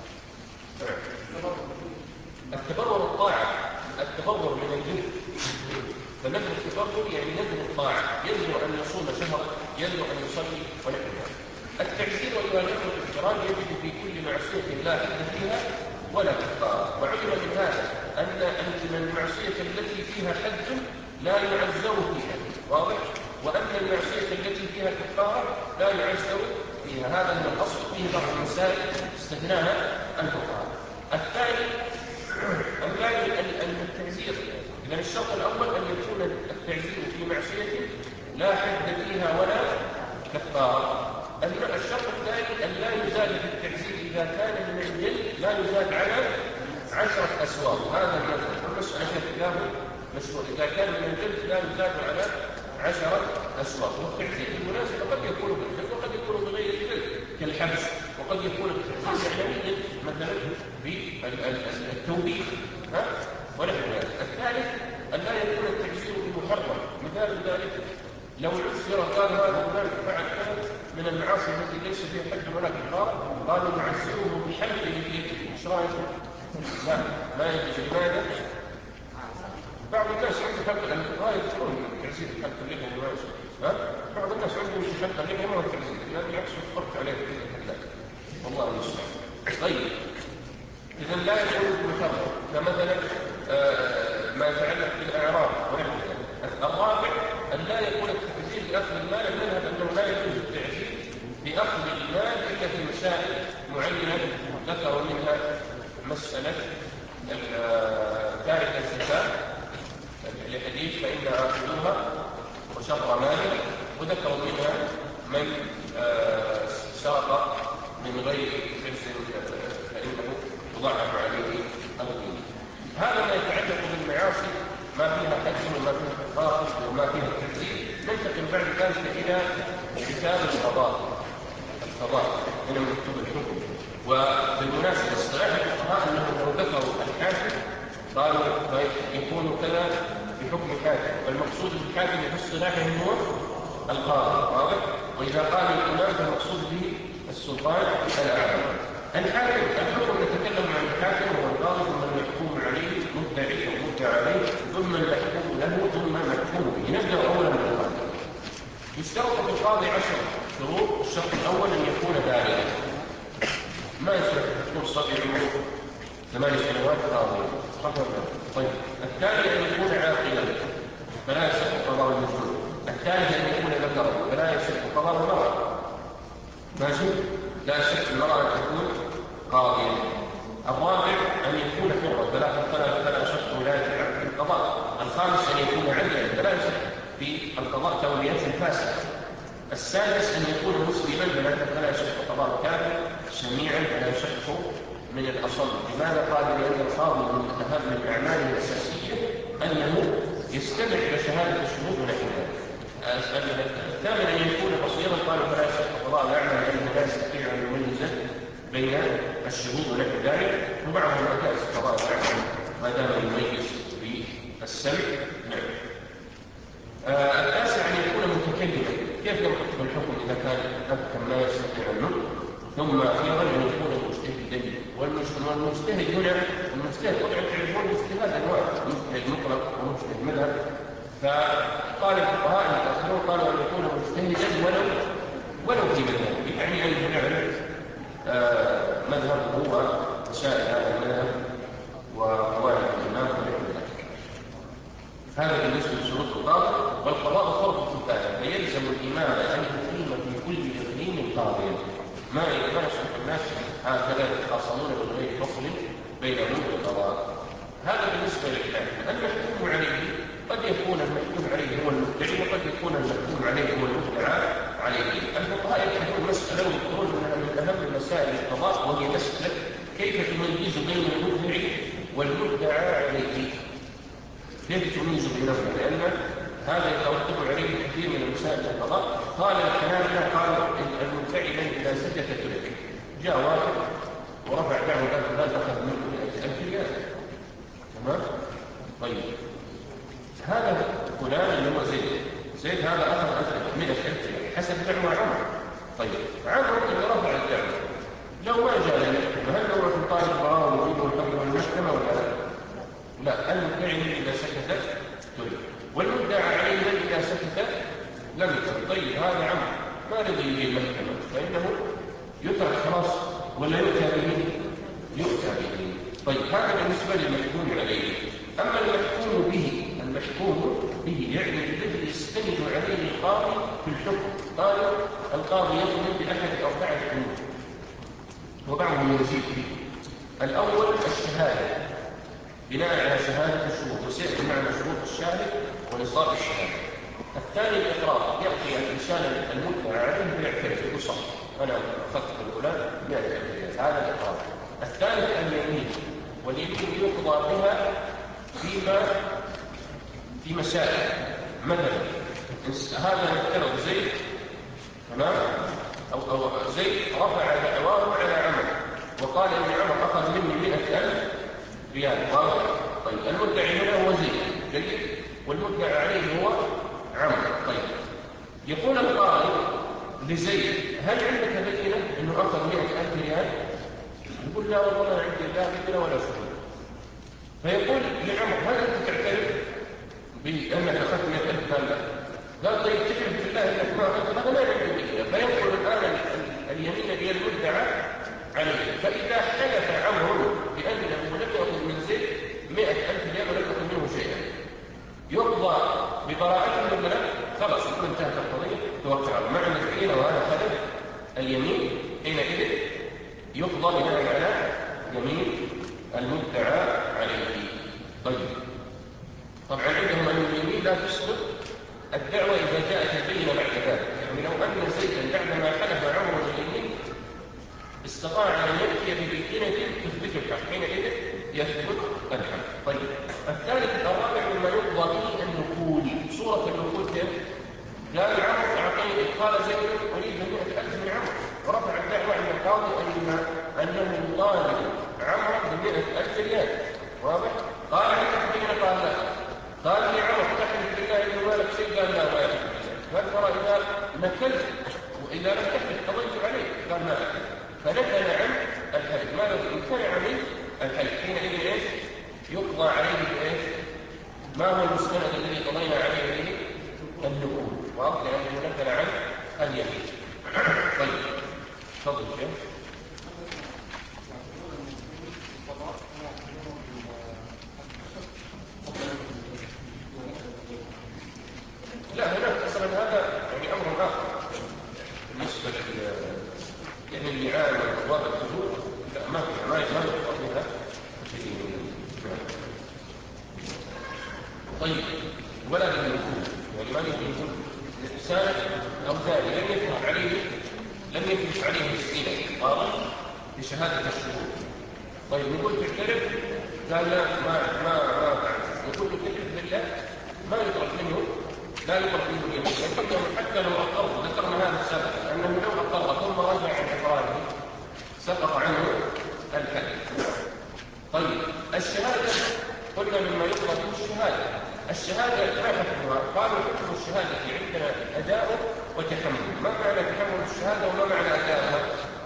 التبرر الطاعه، التبرر من الجنس. فنذر التبرر يعني نذر الطاعه، ينذر ان يصوم شهرا، ينذر ان يصلي ونحو ذلك. التعزير والاخره الافتراض يجب في كل معصيه لا حد فيها ولا كفاره. وعلم من هذا ان ان المعصيه التي فيها حد لا يعزر فيها، واضح؟ وان المعصيه التي فيها كفاره لا يعزر فيها. هذا هو الاصل، فيه بعض المسائل استثناها الفقهاء. الثاني الثاني التعزير. اذا الشرط الاول ان يكون التعزير في معصيه لا حد فيها ولا كفاره. الشرط الثاني ان لا يزاد في التعزير اذا كان من الجلد لا يزاد على عشره اسواق. هذا المساله خلاف مشروع. اذا كان من الجلد لا يزاد على عشره اسواق. والتعزير بالمناسبه قد يكون بالجلد وقد يكون بغير الجلد كالحبس، وقد يكون التعزير معنويا مثلا بالتوبيخ ونحو ذلك. الثالث ان لا يكون التعزير بمحرم. مثال ذلك لو عسر قال هذا فلان فعل كذا من المعاصي التي ليس فيها حد ولا كفاره، قالوا نعزره بحلقه بيده. ايش رايكم؟ لا ما يجوز. لماذا؟ بعض الناس عنده حلقه، لان الفقهاء يذكرون تعزير حلقه اللحيه وما يصير. ها؟ بعض الناس عندهم حلقه اللحيه ما هو تعزير، لان بالعكس فرق عليه في الحلقه. والله المستعان. طيب اذا لا يكون بمحرم، كمثلا آه ما يتعلق بالاعراض ونحو ذلك. الرابع ان لا يكون التعزير باخذ المال. المذهب انه لا يجوز التعزير باخذ المال الا في مسائل معينه ذكروا منها مساله تارك الزكاه لحديث فان اخذوها وشطر ماله، وذكروا منها من آه سرق من غير حرص فانه يضاعف عليه القيمه. هذا ما يتعلق بالمعاصي ما فيها حج وما فيها كفاره وما فيها تعزير. ننتقل بعد ذلك الى كتاب القضاء. القضاء من مكتوب الحكم. وبالمناسبه اصطلاح الفقهاء انهم لو ذكروا الحاكم قالوا يكون كذا بحكم حاكم، والمقصود بالحاكم في اصطلاحهم هو القاضي، واضح؟ واذا قال الامام فالمقصود به السلطان الاعلى. الحاكم الحكم نتكلم عن الحاكم هو القاضي، ثم المحكوم عليه مدعي او مدعى عليه، ثم المحكوم له، ثم المحكوم به. نبدا اولا بالقاضي. يشترط في القاضي عشر شروط. الشرط الاول ان يكون بالغا، ما يصح يكون صغير ثماني سنوات قاضيا. صح ولا لا؟ طيب الثاني أن يكون عاقلا فلا يصح قضاء المجنون. الثالث أن يكون ذكرا فلا يصح قضاء المرأة. ماشي؟ لا يصح المرأة أن تكون قاضيا. الرابع أن يكون حرا فلا فلا فلا يصح ولاية في القضاء. الخامس أن يكون عدلا فلا يصح في القضاء تولية فاسدة. السادس أن يكون مسلما فلا يصح قضاء كافر سميعا فلا يصح من الأصل. لماذا؟ قال لأن القاضي من أهم الأعمال الأساسية أنه يستمع إلى شهادة الشهود ونحوها. الثامن أن يكون بصيرا قالوا فلا يصح قضاء الأعمى لأنه لا يستطيع أن يميز بين الشهود ونحو ذلك. وبعضهم أجاز قضاء الأعمى ما دام يميز بالسمع. نعم. آه التاسع أن يكون متكلما. كيف ينطق بالحكم إذا كان أبكم لا يستطيع النطق؟ ثم أخيرا أن يكون مجتهدا. والمجتهد هنا المجتهد طبعا تعرفون الاجتهاد أنواع، مجتهد مطلق ومجتهد مذهب. فقال الفقهاء المتأخرون قالوا أن يكون مجتهدا ولو ولو في مذهب، يعني أن يعرف آه مذهبه ومسائل هذا المذهب وقواعد الإمام ونحو ذلك. هذا بالنسبة لشروط القاضي. والقضاء فرض كفاية فيلزم الإمام أن يقيم في كل إقليم قاضيا. ما ما يصح الناس هكذا يتخاصمون من غير فصل بينهم القضاء. هذا بالنسبة للحاكم. المحكوم عليه قد يكون المحكوم عليه هو المدعي وقد يكون المحكوم عليه هو المدعى عليه. الفقهاء يبحثون مسألة ويقولون أنها من أهم مسائل القضاء، وهي مسألة كيف تميز بين المدعي والمدعى عليه. كيف تميز بينهما؟ لأن هذا يتوقف عليه كثير من مسائل القضاء. قال الحنابلة قالوا المدعي إذا سجد ترك جاء واحد ورفع دعوة ذات أخذ منه مئة ألف ريال. تمام؟ طيب هذا فلان اللي هو زيد زيد هذا أخذ مئة ألف ريال حسب دعوة عمر. طيب عمر اللي رفع الدعوة لو ما جاء للمحكمة هل هو في طالب براءة ويجيبه الحكم المحكمة ولا لا؟ لا. المدعي إذا سكت ترك، والمدعى عليه إذا سكت لم يترك. طيب هذا عمر ما رضي به المحكمة فإنه يترك خلاص ولا يؤتى به؟ يؤتى به. طيب هذا بالنسبة للمحكوم عليه. أما المحكوم به المحكوم به يعني الذي يستند عليه القاضي في الحكم. قالوا القاضي يطلب بأحد أربعة أمور وبعضهم يزيد فيه. الأول الشهادة بناء على شهادة الشهود وسيأتي معنا شروط الشاهد ونصاب الشهادة. الثاني الإقرار يأتي الإنسان المدعى عليه ويعترف يقول صح أنا أخذت الفلان يعترف هذا الإقرار. الثالث اليمين، واليمين يقضى بها فيما في مسائل. مثلا هذا نفترض زيد تمام أو أو زيد رفع دعواه على عمر وقال إن عمر أخذ مني مئة ألف ريال. واضح؟ طيب المدعي هنا هو زيد جيد والمدعى عليه هو عمر. طيب يقول القاضي لزيد هل عندك بينة انه اخذ مئة ألف ريال؟ يقول لا والله ما عندي لا بينة ولا شهود. فيقول لعمر هل انت تعترف بانك اخذت مئة ألف؟ قال لا. قال طيب تحلف بالله انك ما اخذت؟ هذا ما عندي بينة. فيقول الان اليمين هي المدعى عليه. فاذا حلف عمر بانه لم ياخذ من زيد مئة ألف ريال ولم ياخذ منه شيئا يقضى ببراءته ولا لا؟ خلاص يكون انتهت القضيه توقع مع الحين وهذا خلف اليمين. حينئذ يقضى بناء على يمين المدعى عليه. طيب طبعا عندهم ان اليمين لا تسقط الدعوه اذا جاءت البينه بعد ذلك. يعني لو ان زيدا بعدما حلف عمر اليمين استطاع ان ياتي ببينه تثبت الحق حينئذ يثبت الحق. طيب الثالث الرابع مما يقضى به النقول. صورة النقول كيف؟ قال عمر أعطيني قال زيد أريد مئة ألف من عمر ورفع الدعوة عند القاضي أن أنه يطالب عمر بمئة ألف ريال. واضح؟ قال عندك بينة؟ قال لا. قال لي عمر تحلف بالله إنه مالك شيء؟ قال لا ما يحلف بالله. قال ترى إذا نكلت وإذا لم تحلف قضيت عليه؟ قال ما أحلف. فنكل عن الحلف. ماذا امتنع من الحلف؟ حينئذ ايش؟ يقضى عليه بايش؟ ما هو المستند الذي قضينا عليه به؟ النقول. واضح؟ لانه نكل عن اليمين. طيب تفضل شيخ. طيب ولا بالنفوذ، يعني ما يمكن إنسان أو ثاني لم يثبت عليه لم يثبت عليه السنة واضح بشهادة الشهود. طيب نقول تعترف، قال لا ما ما ما تعرف، نقول له تعترف بالله ما يطلب منه، لا يطلب منه اليمين، لكنه حتى لو أقر، ذكرنا هذا السبب أنه لو أقر ثم رجع عن إقراره سقط عنه الحد. طيب الشهادة قلنا مما يطلب منه الشهادة، الشهادة ما حكمها؟ قالوا حكم الشهادة عندنا أداء وتحمل. ما معنى تحمل الشهادة وما معنى أداءها؟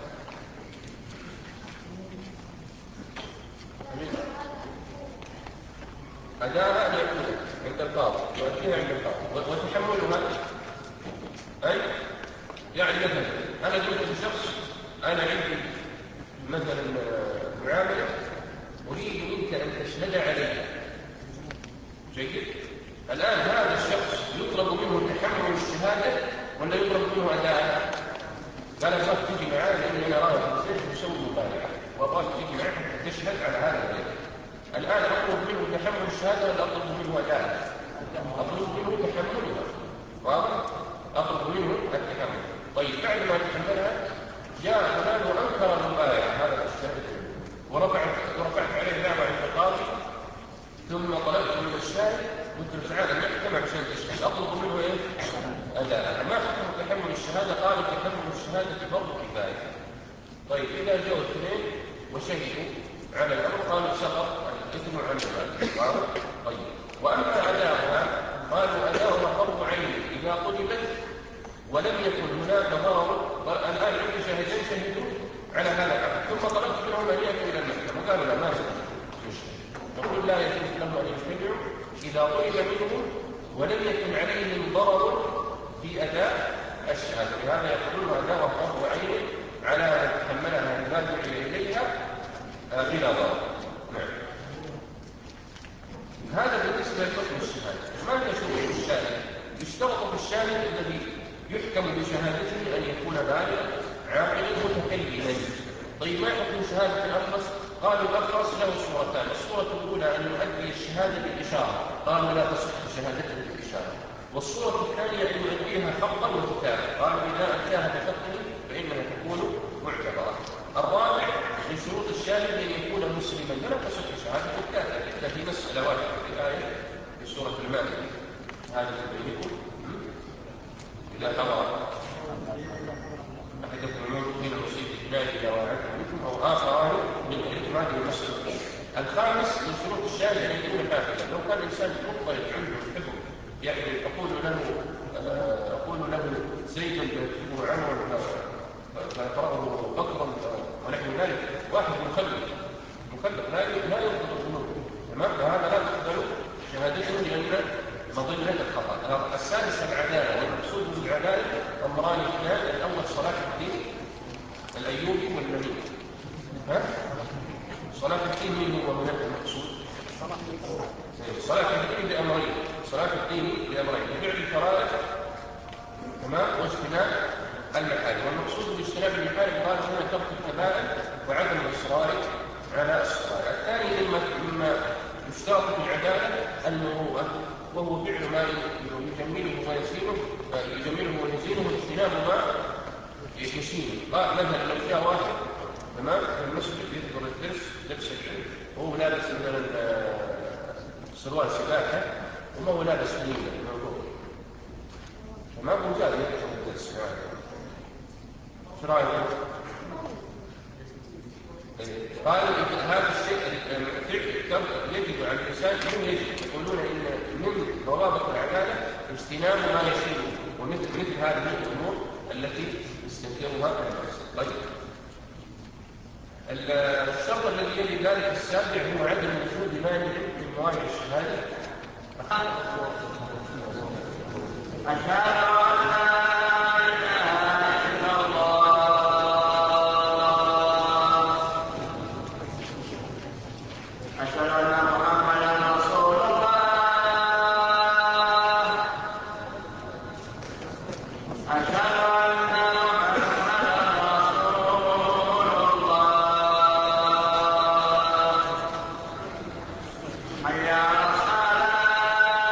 أداءها أن يكون عند القاضي يؤديها عند القاضي، وتحملها أي يعني مثلا أنا قلت لشخص أنا عندي مثلا معاملة أريد منك أن تشهد عليها، جيد؟ الآن هذا الشخص يطلب منه تحمل الشهادة ولا يطلب منه أداءها؟ قال أبغاك تجي معي لأني أنا رايح بسير وسوي مبايعة وأبغاك تجي معي حتى تشهد على هذا البيت. الآن أطلب منه تحمل الشهادة ولا أطلب منه أداءها؟ أطلب منه تحملها، واضح؟ أطلب منه التحمل. طيب بعد ما تحملها جاء فلان وأنكر المبايعة هذا الشهادة ورفعت ورفعت عليه دعوة عند القاضي، ثم طلبت من الشاهد قلت له تعالى نحكم عشان تشهد، أطلب منه إيه؟ أداء. ما حكم تحمل الشهادة؟ قالوا تحمل الشهادة فرض كفاية. طيب إذا جاءوا اثنين وشهدوا على الأمر قالوا سقط الإثم عن المال، واضح؟ طيب وأما أداؤها قالوا أداؤها فرض عين إذا طلبت ولم يكن هناك ضرر. الآن عندي شاهدين شهدوا على هذا الأمر ثم طلبت منهم أن يأتوا إلى المحكمة قالوا لا ما يشهد، نقول لا يجوز لهم أن يجتمعوا إذا طلب منهم ولم يكن عليهم ضرر في أداء الشهادة، لهذا يقولون أداء فرض عين على أن تحملها إذا دعي إليها بلا ضرر. نعم. هذا بالنسبة لحكم الشهادة. ماذا شروط الشاهد؟ يشترط في الشاهد الذي يحكم بشهادته أن يكون بالغا عاقلا متكلما. طيب ما حكم شهادة الأخرس؟ قالوا الأخرس له صورتان، الصورة الأولى أن يؤدي الشهادة بالإشارة، قالوا لا تصح شهادته بالإشارة، والصورة الثانية أن يؤديها خطا وكتابة، قالوا إذا أداها بخطه فإنها تكون معتبرة. الرابع من شروط الشاهد أن يكون مسلما، فلا تصح شهادة الكافر إلا في مسألة واحدة في الآية في سورة المائدة، هذا بينكم إذا حضر أحدكم الموت من مصيبة الله إذا وعدتم منكم أو آخران من غيركم، هذه المسألة. الخامس من شروط الشاهد أن يكون حافظا، لو كان الإنسان مضطرب عنده الحفظ يعني أقول له أقول له زيد يكتبه عمرو فيقرأه بكرا ونحو ذلك، واحد مخلف مخلف لا لا يضبط الذنوب، تمام؟ فهذا لا تقبل شهادته لأن مظنة الخطأ. السادس العدالة، والمقصود بالعدالة أمران اثنان، الأول صلاح الدين الأيوبي والمني. ها؟ صلاح الدين من هو من المقصود؟ صلاح الدين بأمرين، صلاح الدين بأمرين، بفعل الفرائض تمام واجتناب المحارم، والمقصود باجتناب المحارم قال هنا ترك الكبائر وعدم الإصرار على الصغائر. الثاني مما مما يشترط في العدالة المروءة، وهو فعل ما يجمله ويزينه يجمله ويزينه واجتناب ما يشينه. قال مثلا لو جاء واحد تمام في المسجد يذكر الدرس درس العلم وهو لابس مثلا سروال سباحة وما هو لابس نيلة تمام وجاء يذكر الدرس شو رايكم؟ قال هذا الشيء يجب على الإنسان من يجب، يقولون إن من ضوابط العدالة اجتناب ما يشيره ومثل مثل هذه الأمور التي يستنكرها الناس. طيب الشرط الذي يلي ذلك السابع هو عدم وجود مانع من موانع الشهادة. أشهد حي على الصلاة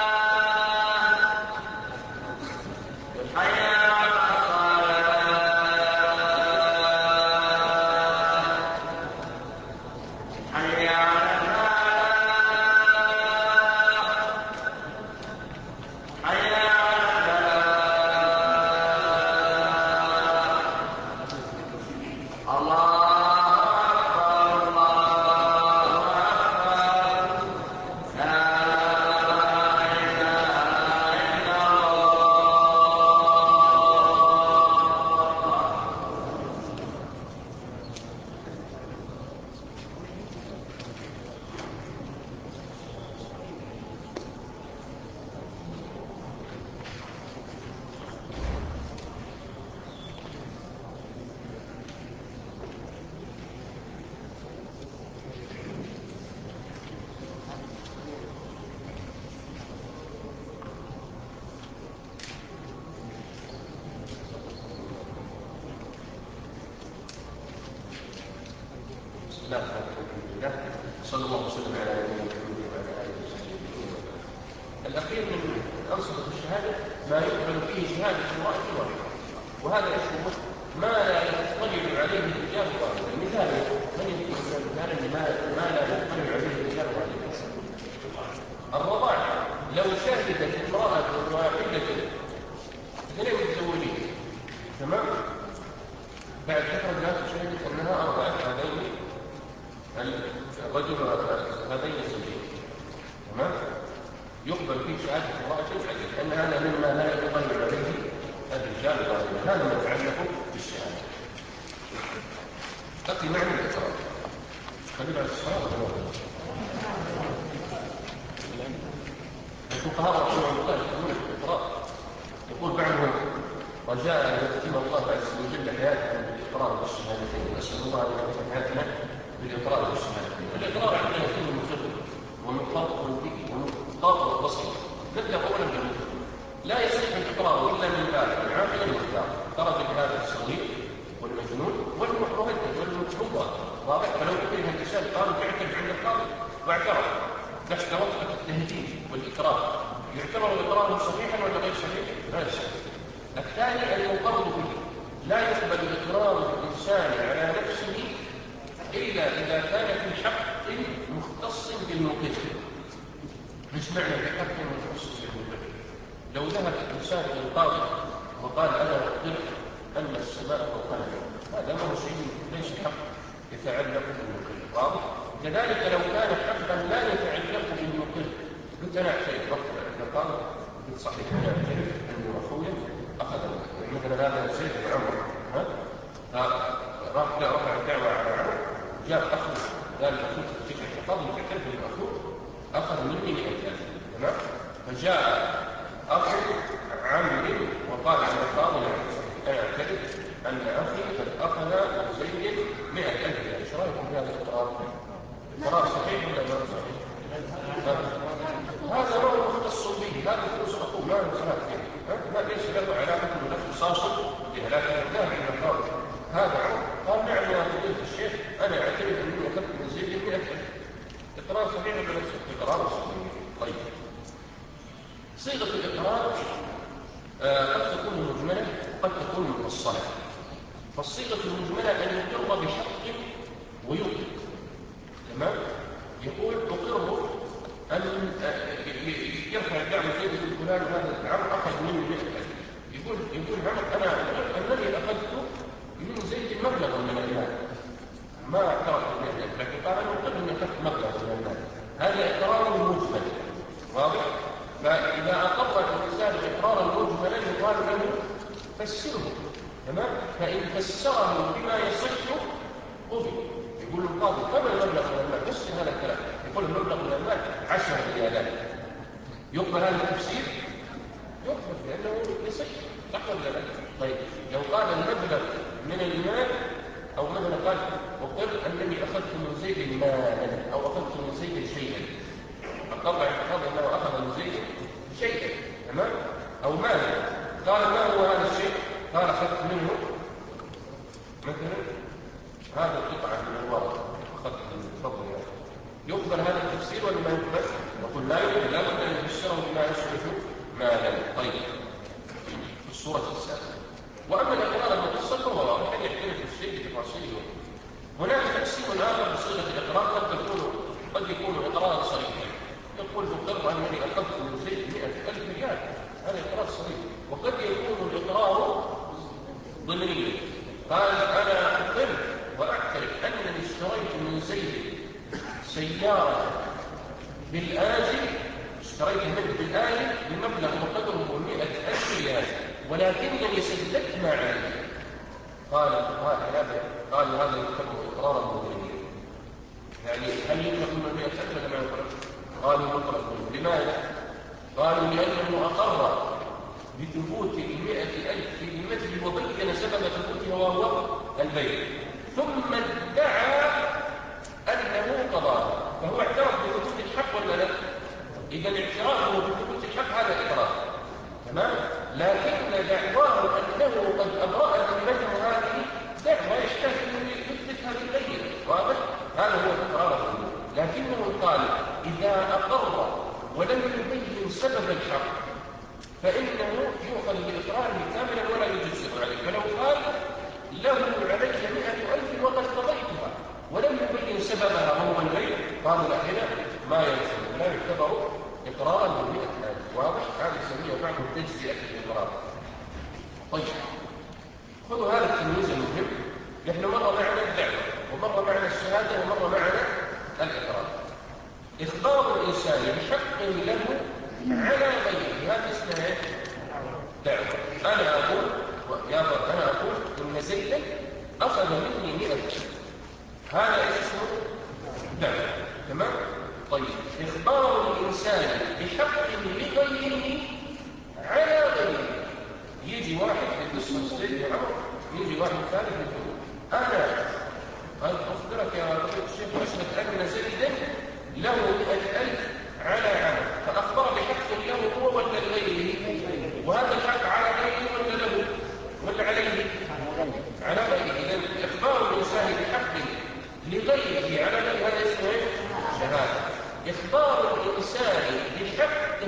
الله وسلم على نبينا محمد وعلى اله وصحبه وسلم. الاخير من انصبه الشهاده ما يقبل فيه شهاده امراه واحده، وهذا اسمه ما لا يطلع عليه الرجال واحدا. مثال من يكون مثالا ما لا يطلع عليه الرجال واحدا؟ الرضاعه. لو شهدت امراه واحده اثنين متزوجين، تمام، بعد فتره جاءت شهدت انها ارضعت هذين الرجل هذين الزوجين، تمام، يقبل فيه شهاده امراه العزيز، لان هذا مما لا يطلع عليه الرجال واحدا. هذا ما يتعلق بالشهاده. بقي معنى الاقرار. خلينا على الصلاه والنوم. الفقهاء رحمهم الله يقولون الاقرار، يقول بعضهم رجاء ان يختم الله عز وجل حياتنا بالاقرار بالشهادتين، نسال الله ان يختم حياتنا بالاقرار بالشهادتين. الاقرار عندنا فيه مفرد ومنطق به ومنطق البصير. نبدا اولا بالمفرد. لا يصح الاقرار الا من باب العاقل المختار، خرج بهذا الصغير والمجنون والمهدد والمجنون، واضح. فلو كره الانسان قالوا تعترف عند القاضي واعترف تحت وطأة التهديد والاقرار، يعتبر الاقرار صحيحا ولا غير صحيح؟ لا يصح. الثاني المقر به. لا يقبل اقرار الانسان على نفسه الا اذا كان في حق مختص بالمقر. مش معنى في حق مختص بالمقر. لو ذهب الانسان الى القاضي وقال انا اقر ان السماء فوقنا، هذا ما هو شيء ليس حق يتعلق بالمقر، واضح. كذلك لو كان حقا لا يتعلق بالمقر، قلت انا اعترف وقت القاضي، قلت صحيح انا اعترف انه اخويا اخذ مثلا هذا زيد بن عمر، ها راح رفع الدعوه على عمر، جاء اخو قال اخوك تجيك القاضي تعترف ان اخوك اخذ مني مئة ألف، تمام. فجاء اخو عمي وقال على القاضي انا اعترف ان اخي قد اخذ زيد مئة ألف. ايش رايكم في هذا الاقرار؟ اقرار صحيح ولا غير صحيح؟ هذا ما هو مختص به، هذا فلوس اخوه ما له صلاه فيه، ما ليس له علاقه بالاختصاص بها، لكن ذهب الى القاضي هذا عمر قال نعم يا فضيله الشيخ انا اعترف اني اخذت من زيد مئة ألف. اقرار صحيح ولا غير صحيح؟ اقرار صحيح. طيب، صيغه الاقرار آه قد تكون مجمله وقد تكون مفصله. فالصيغه المجمله ان يقر بحق ويطلق، تمام. يقول اقر ان يرفع الدعوه زيد بن فلان هذا العمر اخذ مني مئة ألف. يقول يقول عمر انا الذي اخذته من زيد مبلغ من المال، ما اعترف بمئة ألف، لكن قال انا اقر اني اخذت مبلغ من المال. هذا اقرار مجمل، واضح. فاذا اقر الانسان اقرارا مجملا يقال له فسره، تمام. فان فسره بما يصح قبل. يقول القاضي كم المبلغ من المال؟ فسر هذا الكلام. يقول المبلغ من المال عشرة ريالات. يقبل هذا التفسير؟ يقبل لانه يصح، صح ولا لا؟ طيب، لو قال المبلغ من المال او مثلا قال اقر انني اخذت من زيد مالا او اخذت من زيد شيئا، اقر القاضي انه اخذ من زيد شيئا، تمام، او مالا. قال ما هو هذا الشيء؟ قال اخذت منه مثلا هذا القطعه من الورق، اخذت من فضل يعني. يقبل هذا التفسير ولا ما يقبل؟ نقول لا يقبل، لا بد ان يفسره بما يصلح مالا. طيب، في الصوره السابقه. واما الاقرار المفصل فهو واضح ان يختلف الشيء بتفاصيله. هناك تقسيم اخر بصيغه الاقرار قد تكون قد يكون اقرارا صريحا. يقول اقر انني اخذت من زيد مئة ألف ريال، هذا اقرار صريح. وقد يكون الاقرار ضمنيا، قال انا اقر واعترف انني اشتريت من زيد سياره بالاجل، اشتريت منه بالاجل بمبلغ وقدره مئة ألف ريال، ولكنني سددت ما علي. قال قال هذا قال هذا يعتبر اقرارا ضمنيا. يعني هل يطلق من مئة ألف ولا ما يطلق؟ قالوا يطلق منه. لماذا؟ قالوا لانه اقر بثبوت المئة ألف في ذمته وبين سبب ثبوتها وهو البيع، ثم ادعى أنه قضى، فهو اعترف بثبوت الحق ولا لا؟ إذا اعترافه بثبوت الحق هذا إقرار، تمام؟ لكن دعواه أنه قد أبرأ ذمته هذه دعوة يحتاج أن يثبتها بالبينة، واضح؟ هذا هو الإقرار. لكنه قال إذا أقر ولم يبين سبب الحق فإنه يؤخذ بإقراره كاملا ولا يجزئ عليه. فلو قال له علي مئة ألف وقد قضيتها ولم يبين سببها وهو البيع، قالوا لا هنا ما يلزم، لا يعتبر إقرارا بمئة ألف. واضح؟ هذا يسميه بعض تجزئة الإقرار. طيب خذوا هذا التمييز المهم. نحن مرة معنا الدعوة ومرة معنا الشهادة ومرة معنا الإقرار. إخبار الإنسان بحق له على غيره هذا اسمه دعوة. أنا أقول يا رب أنا أقول إن زيدا أخذ مني مئة ألف، هذا اسمه دعوة. تمام؟ طيب إخبار الإنسان بحق لغيره على غيره، يجي واحد في قصة زيد وعمر، يجي واحد ثالث يقول أنا أخبرك يا رب الشيخ أشهد أن زيدا له مئة ألف على عمل، فأخبر بحق له هو ولا لغيره؟ وهذا الحق على غيره ولا له ولا عليه؟ على غيره. إذن إخبار الإنسان بحق لغيره على غيره هذا اسمه شهادة. إخبار الإنسان بحق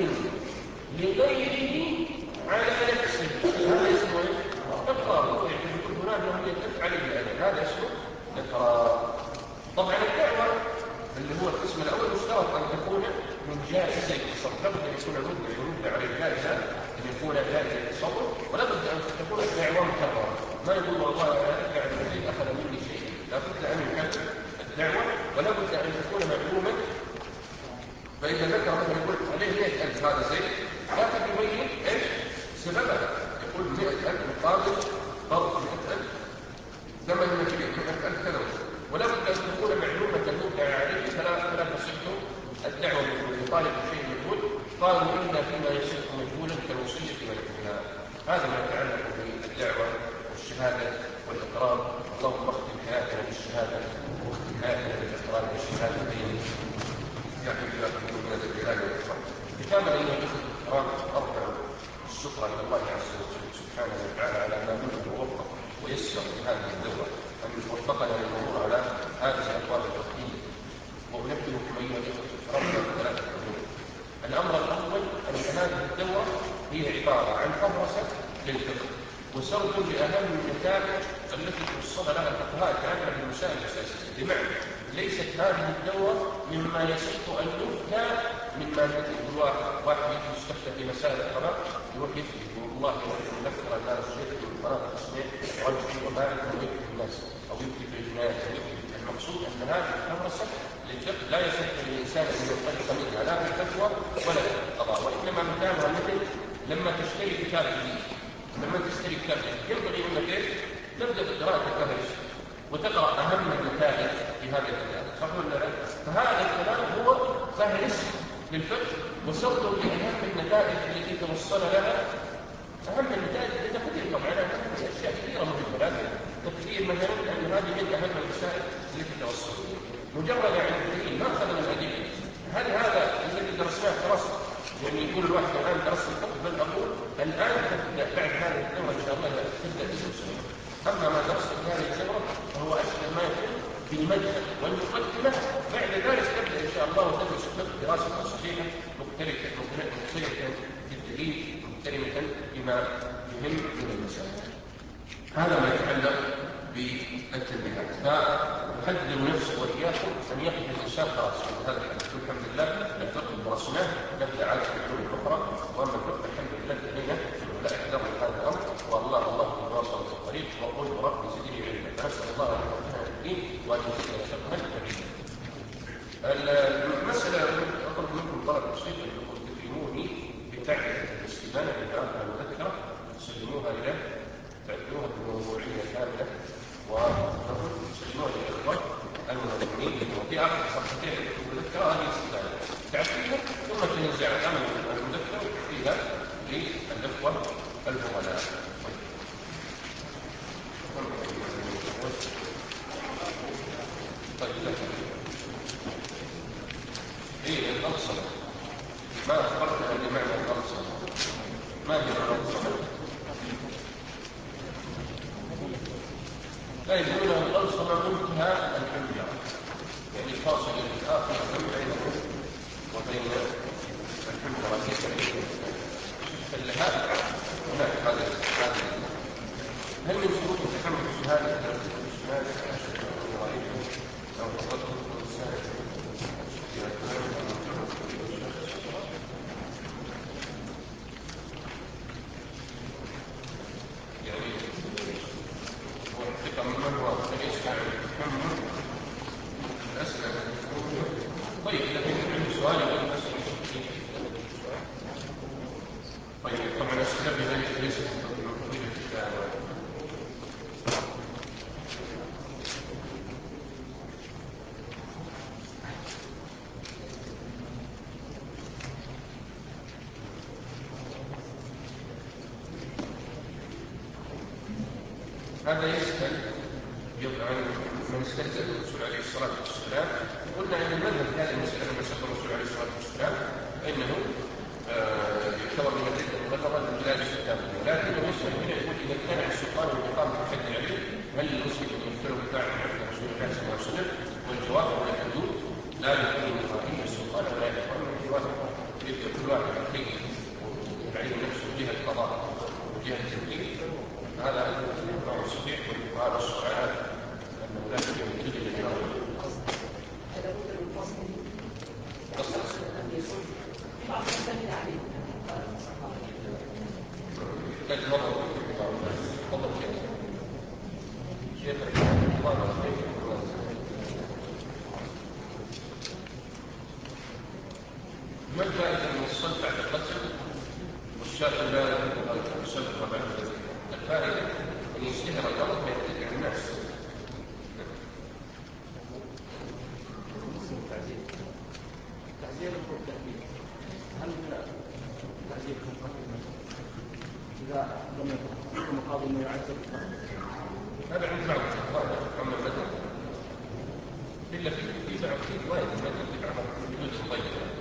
لغيره على نفسه هذا اسمه إقرار. يقول فلان له مئة ألف عليه الأجر، هذا اسمه إقرار. طبعا الدعوة اللي هو القسم الأول يشترط أن تكون من جائزة التصرف، لابد أن يكون المدعي المدعي عليه جائزة، أن يكون جائزة التصرف، ولابد أن تكون الدعوة مكررة. ما يقول والله أنا أدعي أن الذي أخذ مني شيء، لابد أن يكرر الدعوة ولابد أن تكون معلومة. فإذا ذكر مثلا يقول عليه مئة ألف هذا زيد، لكن يبين إيش سببها، يقول مئة ألف مقابل ضرب مئة ألف ثمن مجرد مئة ألف كذا، ولابد أن تكون معلومة المدعى عليه فلا فلا تصح الدعوة بطالب شيء مجهول. قالوا إنا فيما يصح مجهولا كالوصية ونحوها. هذا ما يتعلق بالدعوة والشهادة والإقرار. اللهم اختم حياتنا بالشهادة واختم حياتنا بالإقرار والشهادتين يا حبيبي من الجلال والإكرام. كتابا أيها الأخوة الكرام، أرجع الشكر لله عز وجل سبحانه وتعالى على ما منه ووفق ويسر في هذه الدورة، أن وفقنا للمرور على هذه الأبواب الفقهية. وأنبهكم أيها الأخوة الكرام بثلاثة أمور. الأمر الأول أن هذه الدورة هي عبارة عن فهرسة للفقه وسرد لأهم النتائج التي توصل لها الفقهاء كانها بالمسائل الأساسية. بمعنى ليست هذه الدورة مما يصح أن يفتى مما يفتي واحد يجي يستفتى في مسائل الطلاق يروح يفتي والله يذكر الناس يفتي الطلاق اسمه رجل وبارك ويفتي الناس أو يفتي في الجنايات. المقصود أن هذه الفهرسة للفقه لا يصح للإنسان أن ينطلق منها لا في الفتوى ولا في القضاء، وإنما مثالها مثل لما تشتري كتاب جديد. لما تشتري كتاب جديد ينبغي أنك ايش؟ تبدأ بقراءة الكتاب وتقرأ أهم النتائج في هذا الكتاب، صح ولا لا؟ فهذا الكلام هو فهرس للفقه وسرد لأهم النتائج التي توصل لها. أهم النتائج التي تقدر طبعا أشياء كثيرة مهمة، لكن تقدير مثلا أن هذه من أهم المسائل التي توصل. مجرد عن الدليل ما أخذنا الأدلة. هل هذا الذي درسناه دراسة؟ يعني يقول الواحد الآن درس الفقه، بل أقول الآن تبدأ بعد هذه الدورة إن شاء الله تبدأ بالمسلم. أما ما درست في هذه الدورة فهو أشبه ما يكون بالمدخل والمقدمة. بعد ذلك تبدأ إن شاء الله وتدرس الفقه دراسة صحيحة مختلفة مختلفة بالدليل مختلفة بما يهم من المسائل. هذا ما يتعلق بالتنبيهات. فحذروا نفسه وإياكم أن يقف الإنسان خلاص هذا الحديث. الحمد لله الفقه درسناه نبدأ على العلوم الأخرى، وأما الفقه الحمد لله لدينا لا إحذر من هذا الأمر، والله الله يواصل في الطريق وقل رب زدني علما. فنسأل الله أن يوفقنا في الدين وأن يزيدنا فقها كبيرا. المسألة أطلب منكم طلب بسيط أنكم تكرموني بتعرفة الاستبانة للآخر المذكرة، تسلموها إلى تعدوها بموضوعية كاملة وتسلموها للإخوة المنظمين. وفي آخر صفحتين المذكرة هذه الاستبانة تعرفيها ثم تنزع الأمر المذكرة فيها للإخوة الفضلاء. طيب ايه الألصمة؟ ما أخبرتنا بمعنى الألصمة؟ ما هي الألصمة؟ لا يقولون الألصمة منتهى الحنجرة، يعني الفاصل الآخر بينه وبين الحمد رئيس فالهذا هناك هذا هذا هل من شروط تحمل الشهادة الشهادة أو تصدق الإنسان يعني هو الثقة من هو يسمع التحمل الأسئلة. طيب لكن عندي سؤال يقول الأسئلة طيب طبعا الأسئلة بذلك ليست هذا يسأل عن من استهزأ الرسول عليه الصلاة والسلام. قلنا أن المذهب هذا المسألة لما سأل الرسول عليه الصلاة والسلام فإنه يعتبر من الردة المغلظة من بلاد السلطان، لكنه يسأل هنا يقول إذا كان السلطان وإقامة الحد عليه هل المسلم يمكنه الدفاع عن حد رسول الله صلى الله عليه وسلم؟ والجواب هو الحدود لا يكون مخالفين السلطان ولا يكون من الجواب يبقى كل واحد يحقق ويعين نفسه جهة القضاء وجهة التنفيذ. هذا النوع الصحيح وهذا السؤال أنه لا يمكن أن تجد الجواب. هذا هو الفصل تصل أن يكون في بعض الأسئلة عليه كان نظر نظر شيخ الله عليه ما الفائدة من الصلب بعد القتل والشاة لا يصلبها بعد القتل؟ الفائدة أن يشتهر الغلط ويتبع الناس. تعزير التأكيد هل تعزير إذا لم يكن مقابل ما يعزر هذا عند بعض الأخوان أما المدن إلا في بعض في رواية المدن في بعض الحدود الضيقة